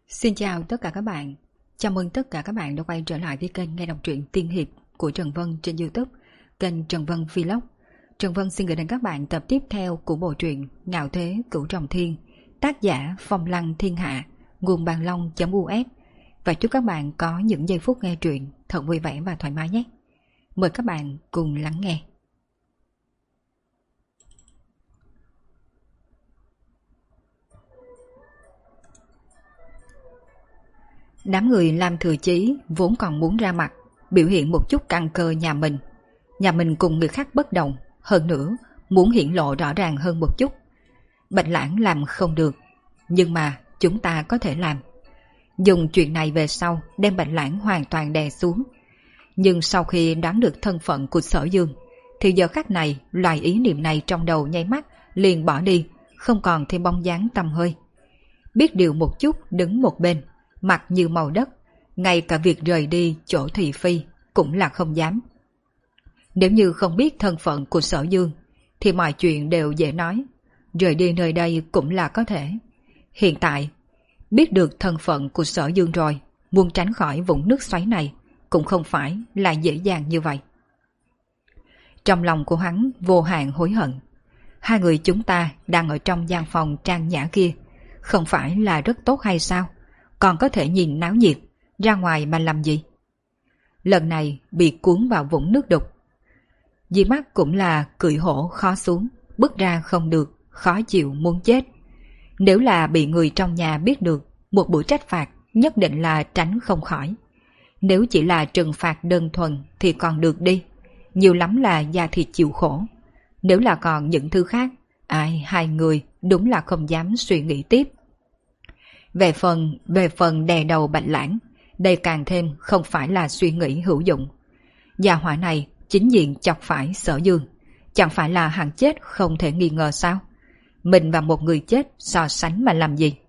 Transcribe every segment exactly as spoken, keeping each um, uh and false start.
Xin chào tất cả các bạn. Chào mừng tất cả các bạn đã quay trở lại với kênh nghe đọc truyện tiên hiệp của Trần Vân trên YouTube, kênh Trần Vân Vlog. Trần Vân xin gửi đến các bạn tập tiếp theo của bộ truyện Ngạo Thế Cửu Trọng Thiên, tác giả Phong Lăng Thiên Hạ, nguồn bàn long.us. Và chúc các bạn có những giây phút nghe truyện thật vui vẻ và thoải mái nhé. Mời các bạn cùng lắng nghe. Đám người Lam Thừa Chí vốn còn muốn ra mặt, biểu hiện một chút căn cơ nhà mình. Nhà mình cùng người khác bất đồng, hơn nữa muốn hiển lộ rõ ràng hơn một chút. Bạch Lãng làm không được, nhưng mà chúng ta có thể làm. Dùng chuyện này về sau đem Bạch Lãng hoàn toàn đè xuống. Nhưng sau khi đoán được thân phận của Sở Dương, thì giờ khắc này loài ý niệm này trong đầu nháy mắt liền bỏ đi, không còn thêm bóng dáng tăm hơi. Biết điều một chút đứng một bên, mặt như màu đất, ngay cả việc rời đi chỗ thị phi cũng là không dám. Nếu như không biết thân phận của Sở Dương thì mọi chuyện đều dễ nói, rời đi nơi đây cũng là có thể. Hiện tại biết được thân phận của Sở Dương rồi, muốn tránh khỏi vũng nước xoáy này cũng không phải là dễ dàng như vậy. Trong lòng của hắn vô hạn hối hận. Hai người chúng ta đang ở trong gian phòng trang nhã kia, không phải là rất tốt hay sao? Còn có thể nhìn náo nhiệt, ra ngoài mà làm gì? Lần này bị cuốn vào vũng nước đục. Dì mắt cũng là cười hổ khó xuống, bước ra không được, khó chịu muốn chết. Nếu là bị người trong nhà biết được, một buổi trách phạt nhất định là tránh không khỏi. Nếu chỉ là trừng phạt đơn thuần thì còn được đi, nhiều lắm là da thịt chịu khổ. Nếu là còn những thứ khác, ai hai người đúng là không dám suy nghĩ tiếp. Về phần, về phần đè đầu Bạch Lãng, đây càng thêm không phải là suy nghĩ hữu dụng. Gia hỏa này chính diện chọc phải Sở Dương, chẳng phải là hắn chết không thể nghi ngờ sao? Mình và một người chết so sánh mà làm gì?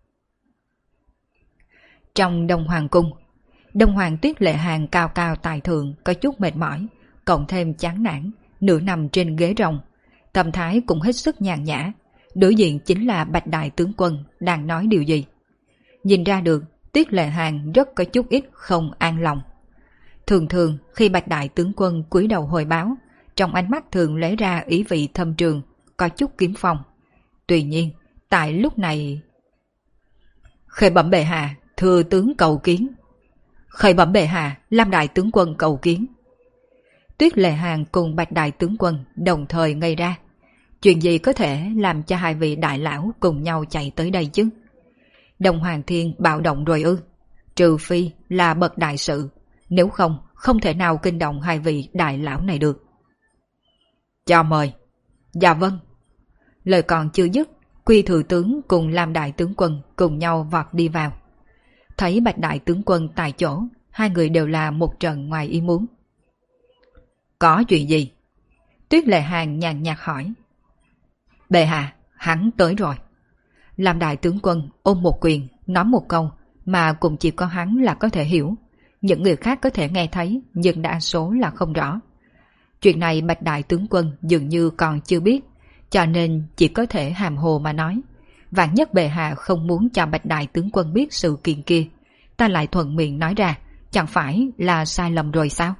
Trong Đông Hoàng Cung, Đông Hoàng Tuyết Lệ Hàn cao cao tài thượng có chút mệt mỏi, cộng thêm chán nản, nửa nằm trên ghế rồng, tâm thái cũng hết sức nhàn nhã. Đối diện chính là Bạch Đại Tướng Quân đang nói điều gì. Nhìn ra được Tuyết Lệ Hàn rất có chút ít không an lòng. Thường thường khi Bạch Đại Tướng Quân cúi đầu hồi báo, trong ánh mắt thường lấy ra ý vị thâm trường, có chút kiếm phong. Tuy nhiên, tại lúc này... Khởi bẩm bệ hạ, thưa tướng cầu kiến. Khởi bẩm bệ hạ, Lam Đại Tướng Quân cầu kiến. Tuyết Lệ Hàn cùng Bạch Đại Tướng Quân đồng thời ngây ra. Chuyện gì có thể làm cho hai vị đại lão cùng nhau chạy tới đây chứ? Đông Hoàng Thiên bạo động rồi ư? Trừ phi là bậc đại sự, nếu không, không thể nào kinh động hai vị đại lão này được. Chào mời. Dạ vâng. Lời còn chưa dứt, Quy Thừa Tướng cùng Lam Đại Tướng Quân cùng nhau vọt đi vào. Thấy Bạch Đại Tướng Quân tại chỗ, hai người đều là một trận ngoài ý muốn. Có chuyện gì? Tuyết Lệ Hàn nhàn nhạt hỏi. Bệ hạ, hắn tới rồi. Lam Đại Tướng Quân ôm một quyền, nói một câu mà cũng chỉ có hắn là có thể hiểu. Những người khác có thể nghe thấy, nhưng đa số là không rõ. Chuyện này Bạch Đại Tướng Quân dường như còn chưa biết, cho nên chỉ có thể hàm hồ mà nói. Vạn nhất bệ hạ không muốn cho Bạch Đại Tướng Quân biết sự kiện kia, ta lại thuận miệng nói ra, chẳng phải là sai lầm rồi sao?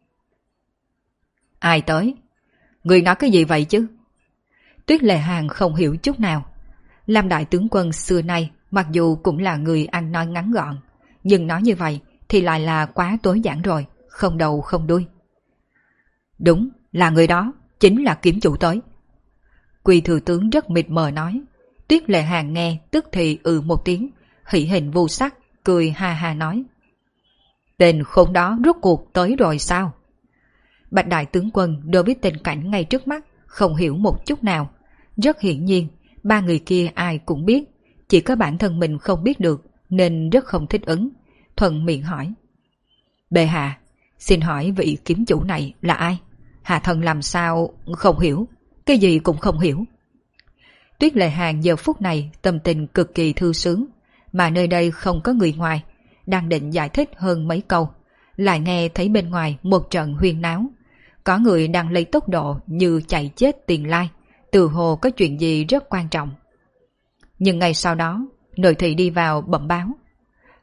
Ai tới? Người nói cái gì vậy chứ? Tuyết Lệ Hàn không hiểu chút nào. Lam Đại Tướng Quân xưa nay mặc dù cũng là người ăn nói ngắn gọn, nhưng nói như vậy thì lại là quá tối giản rồi, không đầu không đuôi. Đúng, là người đó, chính là kiếm chủ tới. Quy Thừa Tướng rất mịt mờ nói. Tuyết Lệ Hàn nghe tức thì ừ một tiếng, hỉ hình vô sắc, cười ha ha nói. Tên khốn đó rốt cuộc tới rồi sao? Bạch Đại Tướng Quân đối với tình cảnh ngay trước mắt không hiểu một chút nào. Rất hiển nhiên, ba người kia ai cũng biết, chỉ có bản thân mình không biết được nên rất không thích ứng. Thuận miệng hỏi. Bệ hạ, xin hỏi vị kiếm chủ này là ai? Hạ thần làm sao không hiểu, cái gì cũng không hiểu. Tuyết Lệ Hàn giờ phút này tâm tình cực kỳ thư sướng, mà nơi đây không có người ngoài, đang định giải thích hơn mấy câu, lại nghe thấy bên ngoài một trận huyên náo. Có người đang lấy tốc độ như chạy chết tiền lai, từ hồ có chuyện gì rất quan trọng. Nhưng ngay sau đó, nội thị đi vào bẩm báo,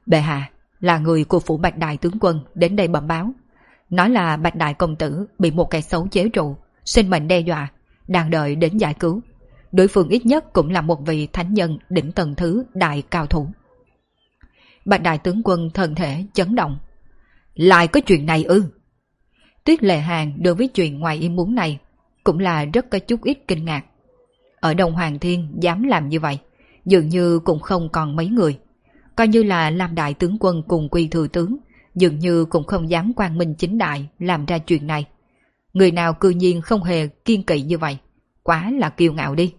Bệ hạ, là người của phủ Bạch Đại tướng quân đến đây bẩm báo. Nói là Bạch Đại công tử bị một kẻ xấu chế trụ, sinh mệnh đe dọa, đang đợi đến giải cứu. Đối phương ít nhất cũng là một vị thánh nhân đỉnh tầng thứ đại cao thủ. Bạch Đại tướng quân thân thể chấn động. Lại có chuyện này ư? Tuyết Lệ Hàn đối với chuyện ngoài ý muốn này cũng là rất có chút ít kinh ngạc. Ở Đông Hoàng Thiên dám làm như vậy, dường như cũng không còn mấy người. Coi như là Lam Đại tướng quân cùng Quy thừa tướng, dường như cũng không dám quang minh chính đại làm ra chuyện này. Người nào cư nhiên không hề kiên kỵ như vậy, quá là kiêu ngạo đi.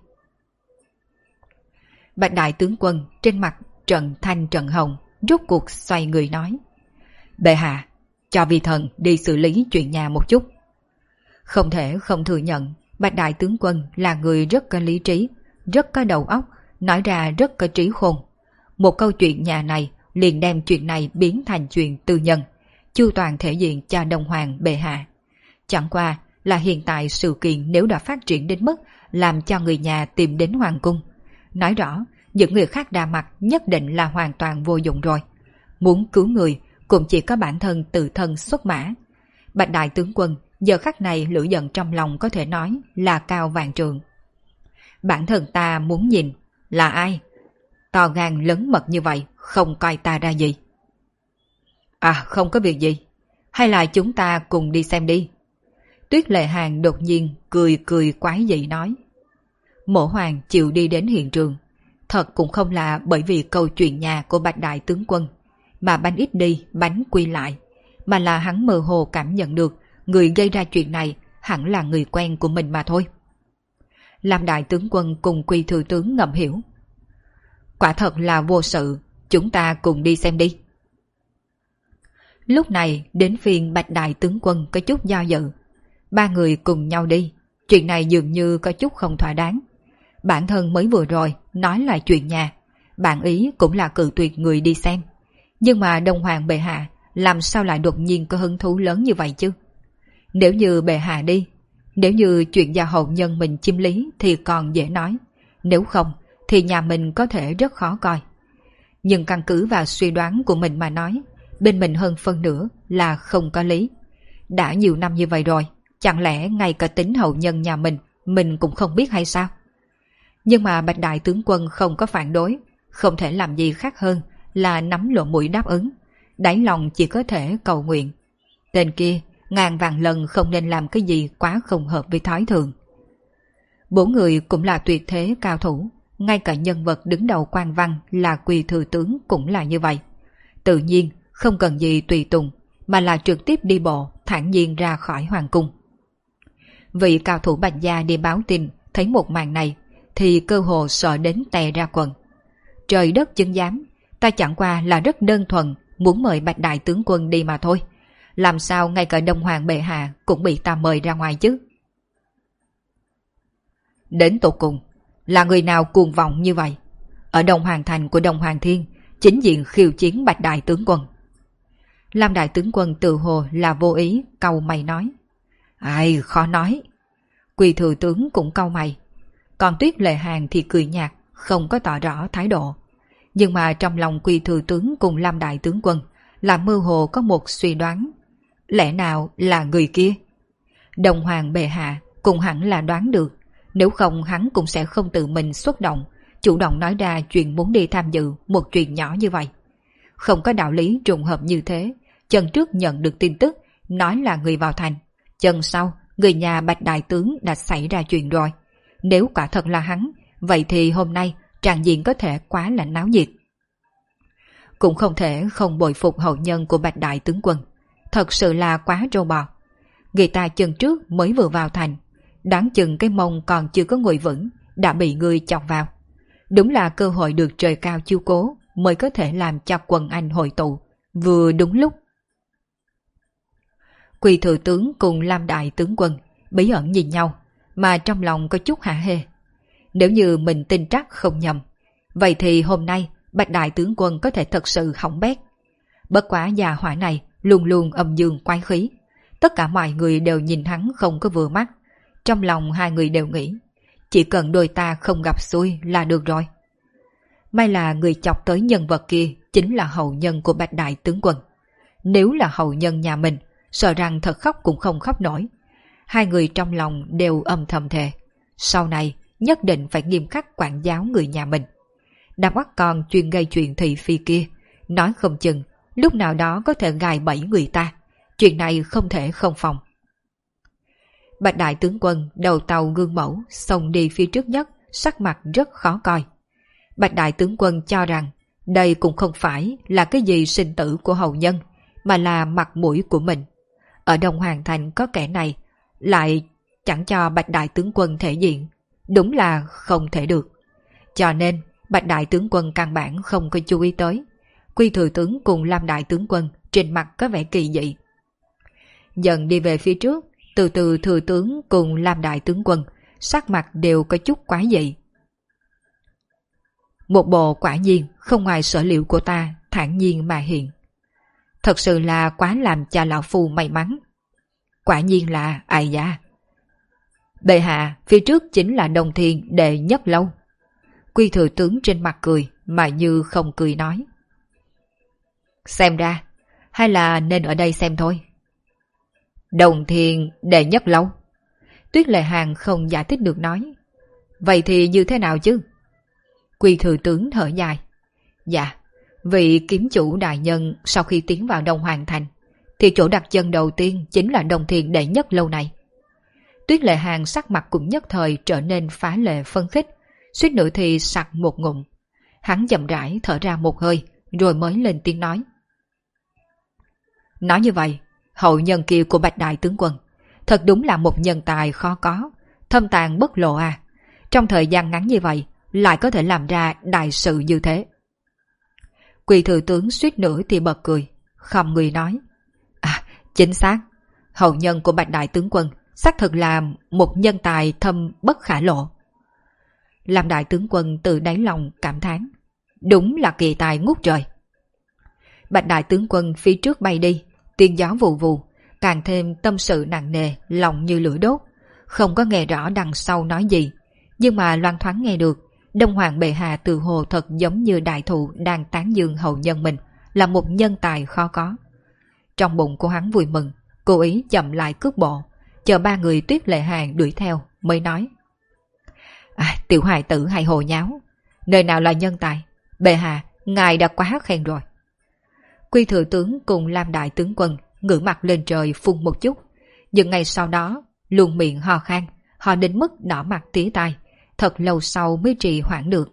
Bạch Đại tướng quân trên mặt trận thanh trận hồng, rốt cuộc xoay người nói. Bệ hạ, cho vi thần đi xử lý chuyện nhà một chút. Không thể không thừa nhận, Bạch Đại tướng quân là người rất có lý trí, rất có đầu óc, nói ra rất có trí khôn. Một câu chuyện nhà này liền đem chuyện này biến thành chuyện tư nhân, chu toàn thể diện cho Đông Hoàng bệ hạ. Chẳng qua là hiện tại sự kiện nếu đã phát triển đến mức làm cho người nhà tìm đến hoàng cung. Nói rõ, những người khác đa mặt nhất định là hoàn toàn vô dụng rồi. Muốn cứu người cũng chỉ có bản thân tự thân xuất mã. Bạch Đại tướng quân giờ khắc này lửa giận trong lòng có thể nói là cao vạn trượng. Bản thân ta muốn nhìn là ai? To gan lớn mật như vậy, không coi ta ra gì. À, không có việc gì. Hay là chúng ta cùng đi xem đi. Tuyết Lệ Hàn đột nhiên cười cười quái dị nói. Mộ Hoàng chịu đi đến hiện trường, thật cũng không là bởi vì câu chuyện nhà của Bạch Đại tướng quân, mà bánh ít đi bánh quy lại, mà là hắn mơ hồ cảm nhận được người gây ra chuyện này hẳn là người quen của mình mà thôi. Lam Đại tướng quân cùng Quy thừa tướng ngầm hiểu. Quả thật là vô sự, chúng ta cùng đi xem đi. Lúc này đến phiên Bạch Đại tướng quân có chút do dự. Ba người cùng nhau đi, chuyện này dường như có chút không thỏa đáng. Bản thân mới vừa rồi nói là chuyện nhà, bản ý cũng là cự tuyệt người đi xem. Nhưng mà Đông Hoàng bệ hạ làm sao lại đột nhiên có hứng thú lớn như vậy chứ? Nếu như bệ hạ đi, nếu như chuyện gia hậu nhân mình chiếm lý thì còn dễ nói. Nếu không thì nhà mình có thể rất khó coi. Nhưng căn cứ vào suy đoán của mình mà nói, bên mình hơn phân nửa là không có lý. Đã nhiều năm như vậy rồi, chẳng lẽ ngay cả tính hậu nhân nhà mình mình cũng không biết hay sao? Nhưng mà Bạch Đại tướng quân không có phản đối, không thể làm gì khác hơn là nắm lỗ mũi đáp ứng, đáy lòng chỉ có thể cầu nguyện. Tên kia ngàn vạn lần không nên làm cái gì quá không hợp với thói thường. Bốn người cũng là tuyệt thế cao thủ, ngay cả nhân vật đứng đầu quan văn là Quy thừa tướng cũng là như vậy. Tự nhiên không cần gì tùy tùng, mà là trực tiếp đi bộ thản nhiên ra khỏi hoàng cung. Vị cao thủ Bạch gia đi báo tin thấy một màn này thì cơ hồ sợ đến tè ra quần. Trời đất chứng giám, ta chẳng qua là rất đơn thuần muốn mời Bạch Đại tướng quân đi mà thôi. Làm sao ngay cả Đông Hoàng bệ hạ cũng bị ta mời ra ngoài chứ? Đến tột cùng là người nào cuồng vọng như vậy? Ở Đông Hoàng thành của Đông Hoàng Thiên chính diện khiêu chiến Bạch Đại tướng quân. Lam Đại tướng quân tự hồ là vô ý cau mày nói. Ai khó nói. Quy thừa tướng cũng cau mày. Còn Tuyết Lệ Hàn thì cười nhạt, không có tỏ rõ thái độ. Nhưng mà trong lòng Quy thừa tướng cùng Lam Đại tướng quân là mơ hồ có một suy đoán. Lẽ nào là người kia? Đông Hoàng bệ hạ cũng hẳn là đoán được, nếu không hắn cũng sẽ không tự mình xuất động, chủ động nói ra chuyện muốn đi tham dự một chuyện nhỏ như vậy. Không có đạo lý trùng hợp như thế, chân trước nhận được tin tức nói là người vào thành, chân sau người nhà Bạch Đại tướng đã xảy ra chuyện rồi. Nếu quả thật là hắn, vậy thì hôm nay tràng diện có thể quá là náo nhiệt. Cũng không thể không bội phục hậu nhân của Bạch Đại tướng quân, thật sự là quá trâu bò. Người ta chân trước mới vừa vào thành, đáng chừng cái mông còn chưa có ngồi vững đã bị người chọc vào. Đúng là cơ hội được trời cao chiếu cố mới có thể làm cho quần anh hội tụ, vừa đúng lúc. Quy thừa tướng cùng Lam Đại tướng quân bí ẩn nhìn nhau, mà trong lòng có chút hả hê. Nếu như mình tin chắc không nhầm, vậy thì hôm nay Bạch Đại tướng quân có thể thật sự hỏng bét. Bất quá già hỏa này luôn luôn âm dương quái khí, tất cả mọi người đều nhìn hắn không có vừa mắt. Trong lòng hai người đều nghĩ, chỉ cần đôi ta không gặp xui là được rồi. May là người chọc tới nhân vật kia chính là hậu nhân của Bạch Đại tướng quân. Nếu là hậu nhân nhà mình, sợ rằng thật khóc cũng không khóc nổi. Hai người trong lòng đều âm thầm thề, sau này nhất định phải nghiêm khắc quản giáo người nhà mình. Đám oắt con chuyên gây chuyện thị phi kia, nói không chừng lúc nào đó có thể gài bẫy người ta. Chuyện này không thể không phòng. Bạch Đại tướng quân đầu tàu gương mẫu xông đi phía trước nhất, sắc mặt rất khó coi. Bạch Đại tướng quân cho rằng đây cũng không phải là cái gì sinh tử của hậu nhân, mà là mặt mũi của mình. Ở Đông Hoàng Thành có kẻ này, lại chẳng cho Bạch Đại tướng quân thể diện, đúng là không thể được. Cho nên Bạch Đại tướng quân căn bản không có chú ý tới. Quy thừa tướng cùng Lam Đại tướng quân trên mặt có vẻ kỳ dị. Dần đi về phía trước, từ từ thừa tướng cùng Lam Đại tướng quân sắc mặt đều có chút quá dị. Một bộ quả nhiên không ngoài sở liệu của ta, thản nhiên mà hiện. Thật sự là quá làm cho lão phu may mắn. Quả nhiên là ai da. Bệ hạ, phía trước chính là Đồng Thiên đệ nhất lâu. Quy thừa tướng trên mặt cười mà như không cười nói. Xem ra, hay là nên ở đây xem thôi. Đồng Thiên đệ nhất lâu. Tuyết Lệ Hàng không giải thích được nói. Vậy thì như thế nào chứ? Quy thừa tướng thở dài. Dạ, vị kiếm chủ đại nhân sau khi tiến vào Đông Hoàng Thành, thì chỗ đặt chân đầu tiên chính là Đồng Thiên đệ nhất lâu này. Tuyết Lệ Hàng sắc mặt cũng nhất thời trở nên phá lệ phân khích, suýt nữa thì sặc một ngụm. Hắn chậm rãi thở ra một hơi, rồi mới lên tiếng nói. Nói như vậy, hậu nhân kia của Bạch Đại tướng quân thật đúng là một nhân tài khó có, thâm tàng bất lộ à. Trong thời gian ngắn như vậy lại có thể làm ra đại sự như thế. Quỳ thừa tướng suýt nữa thì bật cười, không người nói. À, chính xác, hậu nhân của Bạch Đại tướng quân xác thực là một nhân tài thâm bất khả lộ. Làm Đại tướng quân từ đáy lòng cảm thán, đúng là kỳ tài ngút trời. Bạch Đại tướng quân phía trước bay đi, tiếng gió vù vù, càng thêm tâm sự nặng nề, lòng như lửa đốt, không có nghe rõ đằng sau nói gì, nhưng mà loan thoáng nghe được. Đông Hoàng bệ hạ từ hồ thật giống như đại thụ đang tán dương hậu nhân mình là một nhân tài khó có. Trong bụng của hắn vui mừng, cố ý chậm lại cước bộ, chờ ba người Tuyết Lệ Hàng đuổi theo mới nói. À, tiểu hài tử hay hồ nháo, nơi nào là nhân tài, bệ hạ, ngài đã quá khen rồi. Quy thừa tướng cùng Lam Đại tướng quân ngửa mặt lên trời phun một chút, nhưng ngày sau đó luôn miệng ho khan, họ đến mức đỏ mặt tía tai, thật lâu sau mới trì hoãn được.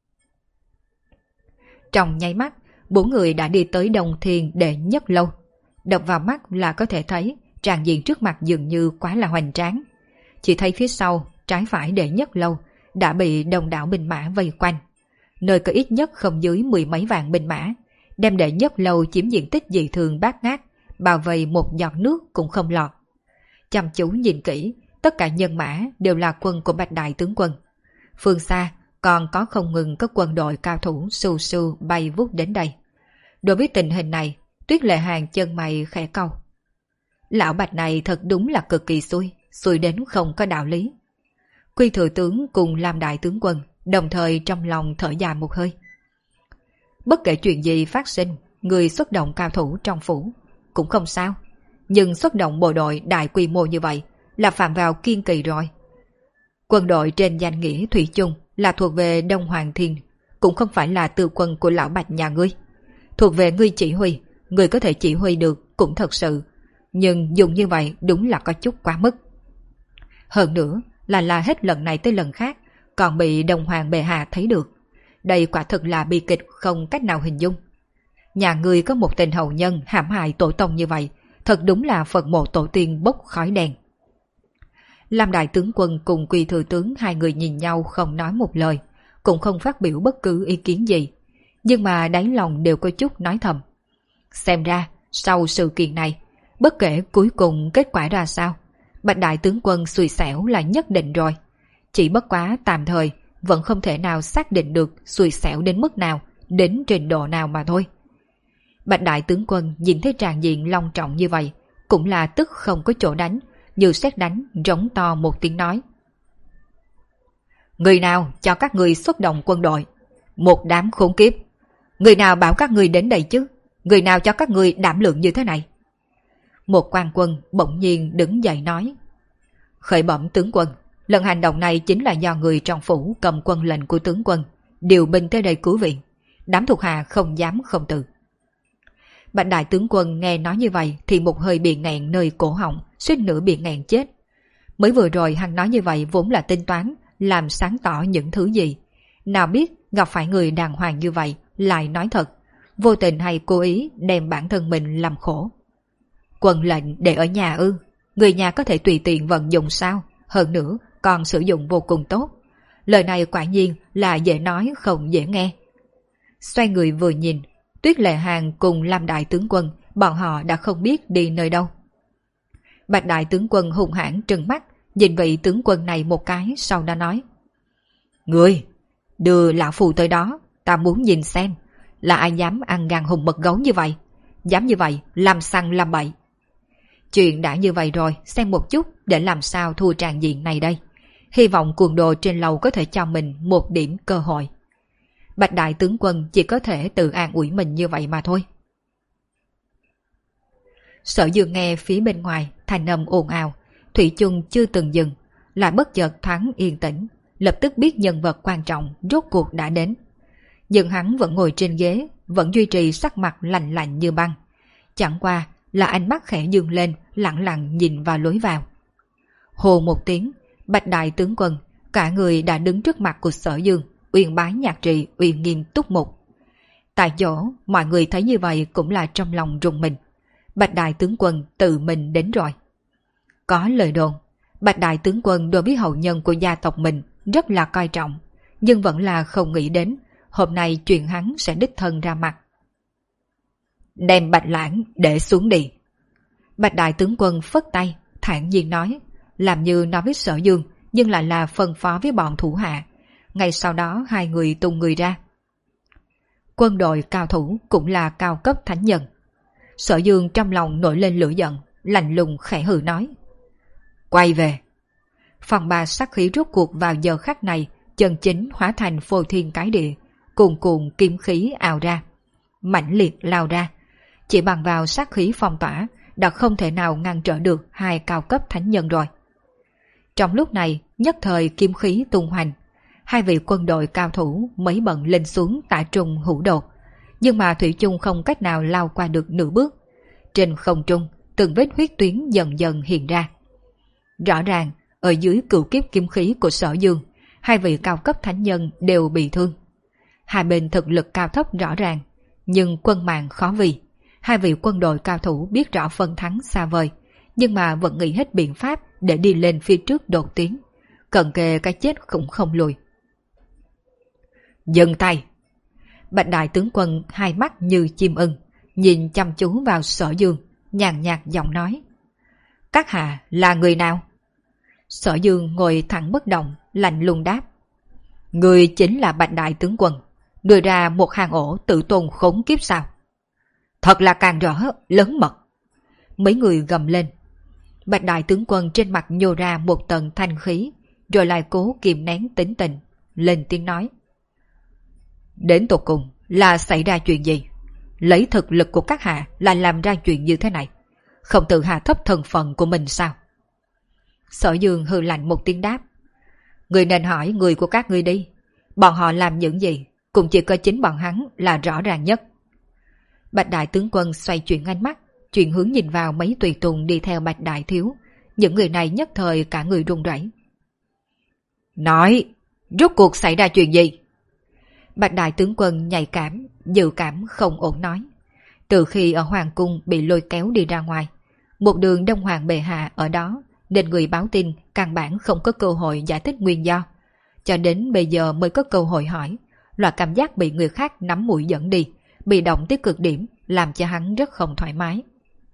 Trong nháy mắt, bốn người đã đi tới Đồng Thiên đệ nhất lâu. Đập vào mắt là có thể thấy tràng diện trước mặt dường như quá là hoành tráng. Chỉ thấy phía sau, trái phải đệ nhất lâu đã bị đông đảo binh mã vây quanh, nơi có ít nhất không dưới mười mấy vạn binh mã, đem đệ nhất lâu chiếm diện tích dị thường bát ngát, bao vây một giọt nước cũng không lọt. Chăm chú nhìn kỹ, tất cả nhân mã đều là quân của Bạch Đại tướng quân. Phương xa còn có không ngừng các quân đội cao thủ sù sù bay vút đến đây. Đối với tình hình này, Tuyết Lệ Hàng chân mày khẽ cau. Lão Bạch này thật đúng là cực kỳ xui, xui đến không có đạo lý. Quy thừa tướng cùng Lam Đại tướng quân đồng thời trong lòng thở dài một hơi. Bất kể chuyện gì phát sinh, người xuất động cao thủ trong phủ cũng không sao, nhưng xuất động bộ đội đại quy mô như vậy là phạm vào kiên kỳ rồi. Quân đội trên danh nghĩa thủy chung là thuộc về Đông Hoàng Thiên, cũng không phải là tư quân của lão Bạch nhà ngươi. Thuộc về ngươi chỉ huy, ngươi có thể chỉ huy được cũng thật sự, nhưng dùng như vậy đúng là có chút quá mức. Hơn nữa là là hết lần này tới lần khác còn bị Đông Hoàng bệ hạ thấy được. Đây quả thực là bi kịch không cách nào hình dung. Nhà ngươi có một tên hậu nhân hãm hại tổ tông như vậy, thật đúng là Phật mộ tổ tiên bốc khói đen. Lam Đại tướng quân cùng Quy thừa tướng hai người nhìn nhau không nói một lời, cũng không phát biểu bất cứ ý kiến gì, nhưng mà đáy lòng đều có chút nói thầm. Xem ra sau sự kiện này, bất kể cuối cùng kết quả ra sao, Bạch Đại tướng quân xui xẻo là nhất định rồi. Chỉ bất quá tạm thời vẫn không thể nào xác định được xui xẻo đến mức nào, đến trình độ nào mà thôi. Bạch Đại tướng quân nhìn thấy tràng diện long trọng như vậy, cũng là tức không có chỗ đánh, như sét đánh, rống to một tiếng nói. Người nào cho các người xuất động quân đội? Một đám khốn kiếp! Người nào bảo các ngươi đến đây chứ? Người nào cho các ngươi đảm lượng như thế này? Một quan quân bỗng nhiên đứng dậy nói. Khởi bẩm tướng quân, lần hành động này chính là do người trong phủ cầm quân lệnh của tướng quân điều binh tới đây cứu viện. Đám thuộc hạ không dám không từ. Bạch đại tướng quân nghe nói như vậy thì một hơi bị nghẹn nơi cổ họng, suýt nữa bị nghẹn chết. Mới vừa rồi hắn nói như vậy vốn là tính toán làm sáng tỏ những thứ gì. Nào biết gặp phải người đàng hoàng như vậy lại nói thật, vô tình hay cố ý đem bản thân mình làm khổ. Quân lệnh để ở nhà ư? Người nhà có thể tùy tiện vận dụng sao? Hơn nữa còn sử dụng vô cùng tốt. Lời này quả nhiên là dễ nói không dễ nghe. Xoay người vừa nhìn, Tuyết Lệ Hàng cùng Lam đại tướng quân, bọn họ đã không biết đi nơi đâu. Bạch đại tướng quân hung hãn trừng mắt, nhìn vị tướng quân này một cái, sau đó nói. Ngươi, đưa lão phù tới đó, ta muốn nhìn xem, là ai dám ăn gan hùng mật gấu như vậy? Dám như vậy, làm săn làm bậy. Chuyện đã như vậy rồi, xem một chút để làm sao thua tràng diện này đây. Hy vọng cuồng đồ trên lầu có thể cho mình một điểm cơ hội. Bạch đại tướng quân chỉ có thể tự an ủi mình như vậy mà thôi. Sở Dương nghe phía bên ngoài thanh âm ồn ào, thủy chung chưa từng dừng, lại bất chợt thoáng yên tĩnh, lập tức biết nhân vật quan trọng rốt cuộc đã đến. Nhưng hắn vẫn ngồi trên ghế, vẫn duy trì sắc mặt lạnh lạnh như băng. Chẳng qua là ánh mắt khẽ dương lên, lặng lặng nhìn vào lối vào. Hồ một tiếng, Bạch đại tướng quân, cả người đã đứng trước mặt của Sở Dương, uyên bái nhạc trì, uyên nghiêm túc mục. Tại chỗ, mọi người thấy như vậy cũng là trong lòng rùng mình. Bạch đại tướng quân tự mình đến rồi. Có lời đồn, Bạch đại tướng quân đối với hậu nhân của gia tộc mình rất là coi trọng, nhưng vẫn là không nghĩ đến hôm nay chuyện hắn sẽ đích thân ra mặt. Đem Bạch Lãng để xuống đi. Bạch đại tướng quân phất tay, thản nhiên nói, làm như nói với Sở Dương, nhưng lại là phân phó với bọn thủ hạ. Ngay sau đó hai người tung người ra. Quân đội cao thủ cũng là cao cấp thánh nhân. Sở Dương trong lòng nổi lên lửa giận, lạnh lùng khẽ hừ nói. Quay về. Phòng ba sắc khí rốt cuộc vào giờ khắc này, chân chính hóa thành phô thiên cái địa, cuồn cuộn kim khí ào ra, mãnh liệt lao ra. Chỉ bằng vào sát khí phong tỏa, đã không thể nào ngăn trở được hai cao cấp thánh nhân rồi. Trong lúc này, nhất thời kim khí tung hoành, hai vị quân đội cao thủ mấy bận lên xuống tả trung hữu đột, nhưng mà thủy chung không cách nào lao qua được nửa bước. Trên không trung, từng vết huyết tuyến dần dần hiện ra. Rõ ràng, ở dưới cửu kiếp kim khí của Sở Dương, hai vị cao cấp thánh nhân đều bị thương. Hai bên thực lực cao thấp rõ ràng, nhưng quân mạng khó vì. Hai vị quân đội cao thủ biết rõ phân thắng xa vời, nhưng mà vẫn nghĩ hết biện pháp để đi lên phía trước đột tiến. Cận kề cái chết cũng không lùi. Dừng tay! Bạch đại tướng quân hai mắt như chim ưng, nhìn chăm chú vào Sở Dương, nhàn nhạt giọng nói. Các hạ là người nào? Sở Dương ngồi thẳng bất động, lạnh lùng đáp. Người chính là Bạch đại tướng quân, đưa ra một hang ổ tự tôn khốn kiếp sao? Thật là càng rõ, lớn mật. Mấy người gầm lên. Bạch đại tướng quân trên mặt nhô ra một tầng thanh khí, rồi lại cố kìm nén tính tình, lên tiếng nói. Đến tột cùng là xảy ra chuyện gì? Lấy thực lực của các hạ là làm ra chuyện như thế này, không tự hạ thấp thân phận của mình sao? Sở Dương hừ lạnh một tiếng đáp. Người nên hỏi người của các ngươi đi, bọn họ làm những gì, cũng chỉ có chính bọn hắn là rõ ràng nhất. Bạch đại tướng quân xoay chuyển ánh mắt, chuyển hướng nhìn vào mấy tùy tùng đi theo Bạch đại thiếu. Những người này nhất thời cả người run rẩy. Nói, rốt cuộc xảy ra chuyện gì? Bạch đại tướng quân nhạy cảm, dự cảm không ổn nói. Từ khi ở Hoàng cung bị lôi kéo đi ra ngoài, một đường Đông Hoàng bệ hạ ở đó, nên người báo tin căn bản không có cơ hội giải thích nguyên do. Cho đến bây giờ mới có cơ hội hỏi, loại cảm giác bị người khác nắm mũi dẫn đi, bị động tới cực điểm, làm cho hắn rất không thoải mái.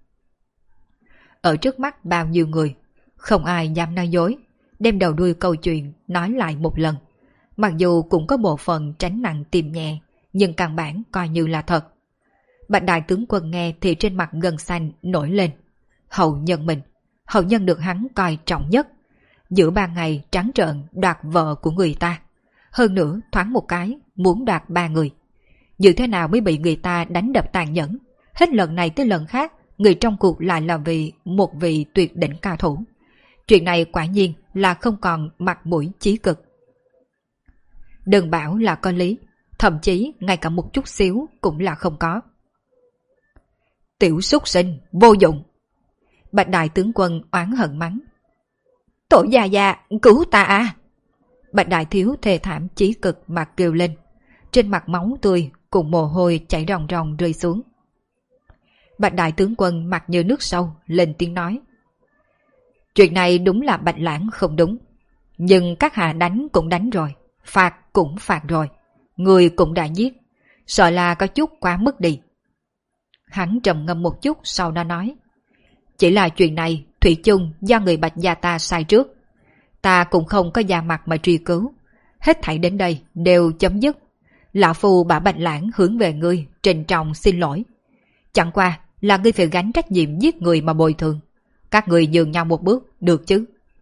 Ở trước mắt bao nhiêu người, không ai dám nói dối, đem đầu đuôi câu chuyện nói lại một lần. Mặc dù cũng có bộ phận tránh nặng tìm nhẹ, nhưng căn bản coi như là thật. Bạch đại tướng quân nghe thì trên mặt gân xanh nổi lên. Hậu nhân mình, hậu nhân được hắn coi trọng nhất. Giữa ba ngày trắng trợn đoạt vợ của người ta. Hơn nữa thoáng một cái muốn đoạt ba người. như thế nào mới bị người ta đánh đập tàn nhẫn. Hết lần này tới lần khác, người trong cuộc lại là vì một vị tuyệt đỉnh cao thủ. Chuyện này quả nhiên là không còn mặt mũi chí cực. Đừng bảo là có lý, thậm chí ngay cả một chút xíu cũng là không có. Tiểu súc sinh, vô dụng. Bạch đại tướng quân oán hận mắng. Tổ già già, cứu ta à! Bạch đại thiếu thề thảm chí cực mà kêu lên. Trên mặt máu tươi cùng mồ hôi chảy ròng ròng rơi xuống. Bạch đại tướng quân mặt như nước sâu lên tiếng nói. Chuyện này đúng là Bạch Lãng không đúng. Nhưng các hạ đánh cũng đánh rồi, phạt cũng phạt rồi, người cũng đã giết, sợ là có chút quá mức đi. Hắn trầm ngâm một chút sau đó nói. Chỉ là chuyện này thủy chung do người Bạch gia ta sai trước. Ta cũng không có da mặt mà truy cứu. Hết thảy đến đây đều chấm dứt. Lão phu bảo Bạch Lãng hướng về ngươi, trình trọng xin lỗi. Chẳng qua là ngươi phải gánh trách nhiệm giết người mà bồi thường. Các người nhường nhau một bước, được chứ?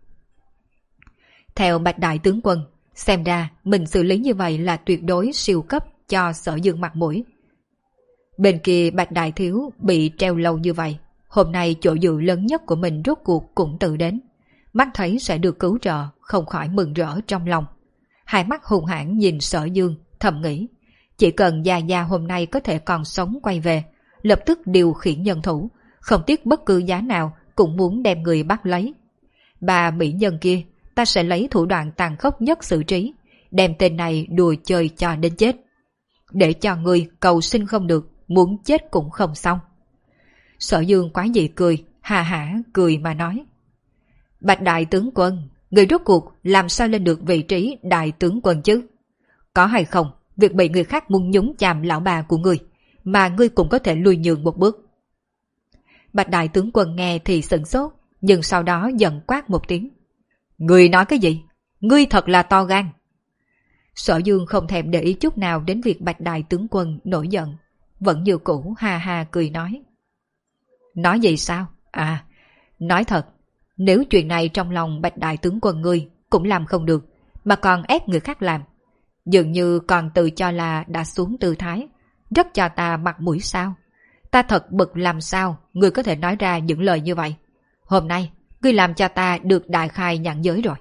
Theo Bạch đại tướng quân, xem ra mình xử lý như vậy là tuyệt đối siêu cấp cho Sở Dương mặt mũi. Bên kia Bạch đại thiếu bị treo lâu như vậy, hôm nay chỗ dựa lớn nhất của mình rốt cuộc cũng tự đến. Mắt thấy sẽ được cứu trợ, không khỏi mừng rỡ trong lòng. Hai mắt hùng hãn nhìn Sở Dương, thầm nghĩ, chỉ cần Gia Gia hôm nay có thể còn sống quay về, lập tức điều khiển nhân thủ, không tiếc bất cứ giá nào cũng muốn đem người bắt lấy. Bà mỹ nhân kia, ta sẽ lấy thủ đoạn tàn khốc nhất xử trí, đem tên này đùa chơi cho đến chết. Để cho người cầu xin không được, muốn chết cũng không xong. Sở Dương quá dị cười, hà hả cười mà nói. Bạch đại tướng quân, người rốt cuộc làm sao lên được vị trí đại tướng quân chứ? Có hay không, việc bị người khác muốn nhúng chàm lão bà của người, mà ngươi cũng có thể lùi nhường một bước. Bạch đại tướng quân nghe thì sửng sốt, nhưng sau đó giận quát một tiếng. Ngươi nói cái gì? Ngươi thật là to gan. Sở Dương không thèm để ý chút nào đến việc Bạch đại tướng quân nổi giận, vẫn như cũ ha ha cười nói. Nói gì sao? À, nói thật, nếu chuyện này trong lòng Bạch đại tướng quân ngươi cũng làm không được, mà còn ép người khác làm, dường như còn tự cho là đã xuống tư thái, rất cho ta mặt mũi sao? Ta thật bực làm sao ngươi có thể nói ra những lời như vậy. Hôm nay ngươi làm cho ta được đại khai nhãn giới rồi.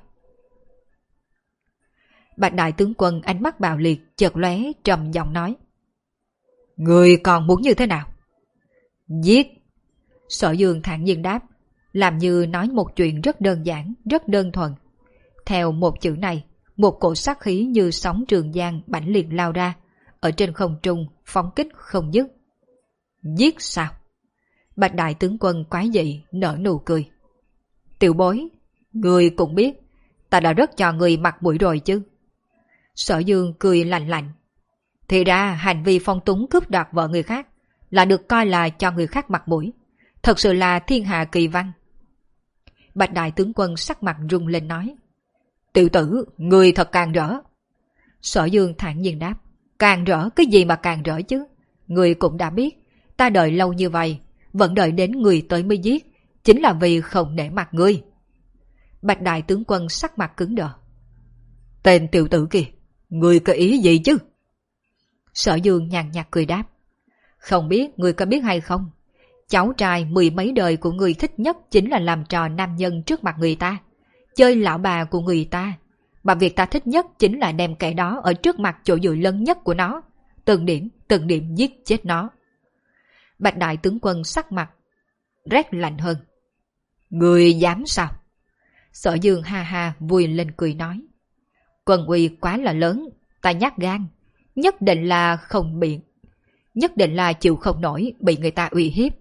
Bạch đại tướng quân ánh mắt bạo liệt chợt lóe, trầm giọng nói. Ngươi còn muốn như thế nào? Giết. Sở Dương thản nhiên đáp, làm như nói một chuyện rất đơn giản, rất đơn thuần. Theo một chữ này, một cổ sát khí như sóng Trường Giang mãnh liệt lao ra, ở trên không trung phóng kích không dứt. Giết sao? Bạch đại tướng quân quái dị nở nụ cười. Tiểu bối, ngươi cũng biết, ta đã rất cho ngươi mặt mũi rồi chứ. Sở Dương cười lạnh lạnh. Thì ra hành vi phong túng cướp đoạt vợ người khác là được coi là cho người khác mặt mũi. Thật sự là thiên hạ kỳ văn. Bạch đại tướng quân sắc mặt rung lên nói. Tiểu tử, ngươi thật càng rỡ. Sở Dương thản nhiên đáp. Càng rỡ cái gì mà càng rỡ chứ? Ngươi cũng đã biết, ta đợi lâu như vậy, vẫn đợi đến người tới mới giết, chính là vì không nể mặt ngươi. Bạch đại tướng quân sắc mặt cứng đờ. Tên tiểu tử kìa, ngươi có ý gì chứ? Sở Dương nhàn nhạt cười đáp. Không biết ngươi có biết hay không, cháu trai mười mấy đời của người thích nhất chính là làm trò nam nhân trước mặt người ta, chơi lão bà của người ta, mà việc ta thích nhất chính là đem kẻ đó ở trước mặt chỗ dựa lớn nhất của nó, từng điểm từng điểm giết chết nó. Bạch đại tướng quân sắc mặt rét lạnh hơn. Người dám sao? Sở Dương ha ha vui lên cười nói. Quân uy quá là lớn, ta nhát gan, nhất định là không bị, nhất định là chịu không nổi bị người ta uy hiếp.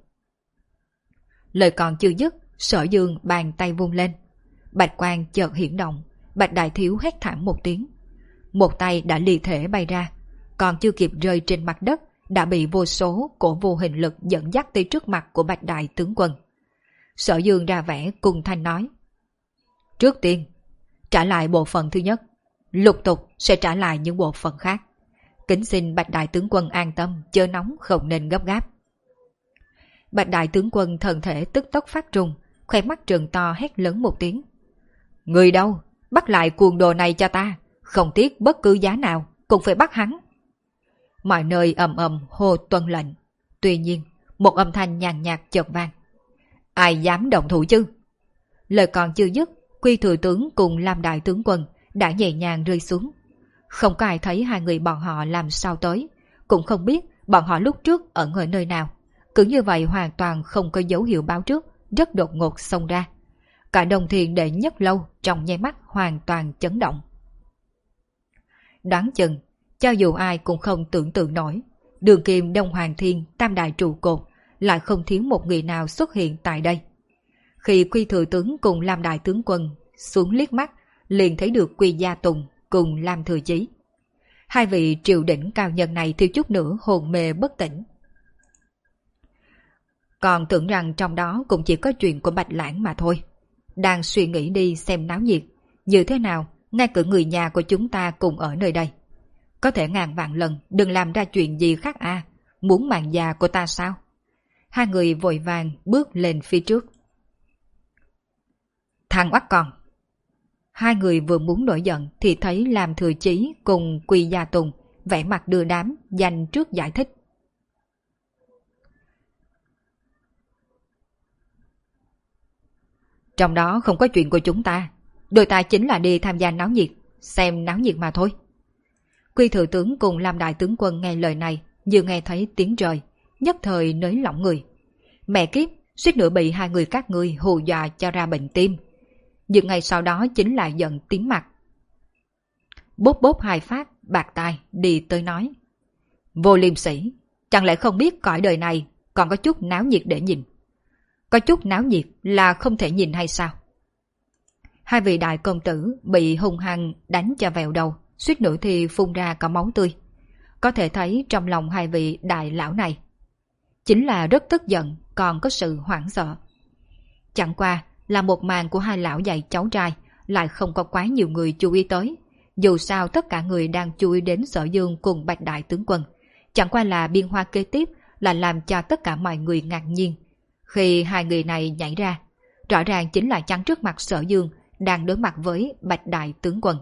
Lời còn chưa dứt, Sở Dương bàn tay vung lên, bạch quang chợt hiển động, Bạch đại thiếu hét thảm một tiếng, một tay đã ly thể bay ra, còn chưa kịp rơi trên mặt đất đã bị vô số cổ vô hình lực dẫn dắt tới trước mặt của Bạch đại tướng quân. Sở Dương ra vẻ cung thanh nói. Trước tiên, trả lại bộ phận thứ nhất, lục tục sẽ trả lại những bộ phận khác. Kính xin Bạch đại tướng quân an tâm, chớ nóng không nên gấp gáp. Bạch đại tướng quân thân thể tức tốc phát run, khoe mắt trừng to hét lớn một tiếng. Người đâu? Bắt lại cuồng đồ này cho ta, không tiếc bất cứ giá nào, cũng phải bắt hắn. mọi nơi ầm ầm hô tuân lệnh. Tuy nhiên, một âm thanh nhàn nhạt chợt vang. Ai dám động thủ chứ? Lời còn chưa dứt, Quy thừa tướng cùng Lam đại tướng quân đã nhẹ nhàng rơi xuống. Không có ai thấy hai người bọn họ làm sao tới, cũng không biết bọn họ lúc trước ẩn ở nơi nào. Cứ như vậy hoàn toàn không có dấu hiệu báo trước, rất đột ngột xông ra. Cả Đồng Thiền đệ nhất lâu trong nháy mắt hoàn toàn chấn động. Đoán chừng, cho dù ai cũng không tưởng tượng nổi, Đường Kim, Đông Hoàng Thiên, tam đại trụ cột lại không thiếu một người nào xuất hiện tại đây. Khi Quy thừa tướng cùng Lam đại tướng quân xuống liếc mắt, liền thấy được Quy Gia Tùng cùng Lam thừa chí. Hai vị triều đỉnh cao nhân này thiếu chút nữa hồn mê bất tỉnh. Còn tưởng rằng trong đó cũng chỉ có chuyện của Bạch Lãng mà thôi. Đang suy nghĩ đi xem náo nhiệt, như thế nào ngay cả người nhà của chúng ta cùng ở nơi đây. Có thể ngàn vạn lần đừng làm ra chuyện gì khác à, muốn mạng già của ta sao? Hai người vội vàng bước lên phía trước. Thằng oắt con! Hai người vừa muốn nổi giận thì thấy Lam thừa chí cùng Quy Gia Tùng vẻ mặt đưa đám dành trước giải thích. Trong đó không có chuyện của chúng ta, đội ta chính là đi tham gia náo nhiệt, xem náo nhiệt mà thôi. Quy thừa tướng cùng Lam đại tướng quân nghe lời này như nghe thấy tiếng trời, nhất thời nới lỏng người. Mẹ kiếp, suýt nữa bị hai người các ngươi hù dọa cho ra bệnh tim. Nhưng ngày sau đó chính là giận tím mặt. Bốp bốp hai phát, bạc tai đi tới nói. Vô liêm sĩ, chẳng lẽ không biết cõi đời này còn có chút náo nhiệt để nhìn? Có chút náo nhiệt là không thể nhìn hay sao? Hai vị đại công tử bị hung hăng đánh cho vèo đầu, suýt nữa thì phun ra cả máu tươi. Có thể thấy trong lòng hai vị đại lão này chính là rất tức giận, còn có sự hoảng sợ. Chẳng qua là một màn của hai lão dạy cháu trai, lại không có quá nhiều người chú ý tới. Dù sao tất cả người đang chú ý đến Sở Dương cùng Bạch đại tướng quân. Chẳng qua là biên hoa kế tiếp là làm cho tất cả mọi người ngạc nhiên. Khi hai người này nhảy ra, rõ ràng chính là chắn trước mặt Sở Dương đang đối mặt với Bạch đại tướng quân.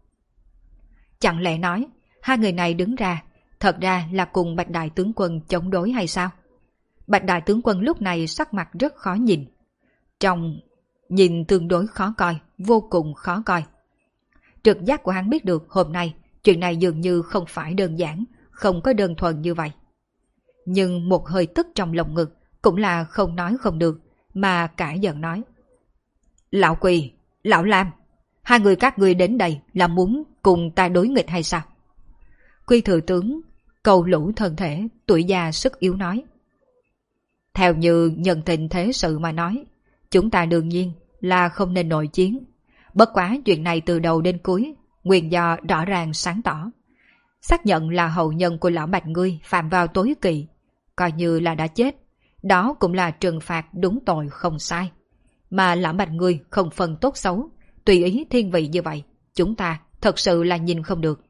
Chẳng lẽ nói hai người này đứng ra thật ra là cùng Bạch đại tướng quân chống đối hay sao? Bạch đại tướng quân lúc này sắc mặt rất khó nhìn. Trong nhìn tương đối khó coi, vô cùng khó coi. Trực giác của hắn biết được hôm nay chuyện này dường như không phải đơn giản, không có đơn thuần như vậy. Nhưng một hơi tức trong lồng ngực cũng là không nói không được, mà cả giận nói. Lão Quỳ, Lão Lam, hai người các ngươi đến đây là muốn cùng ta đối nghịch hay sao? Quy thừa tướng cầu lũ thân thể, tuổi già sức yếu nói. Theo như nhân tình thế sự mà nói, chúng ta đương nhiên là không nên nội chiến. Bất quá chuyện này từ đầu đến cuối, nguyên do rõ ràng sáng tỏ. Xác nhận là hậu nhân của lão Bạch ngươi phạm vào tối kỵ, coi như là đã chết. Đó cũng là trừng phạt đúng tội không sai. Mà lão Bạch ngươi không phân tốt xấu, tùy ý thiên vị như vậy, chúng ta thật sự là nhìn không được.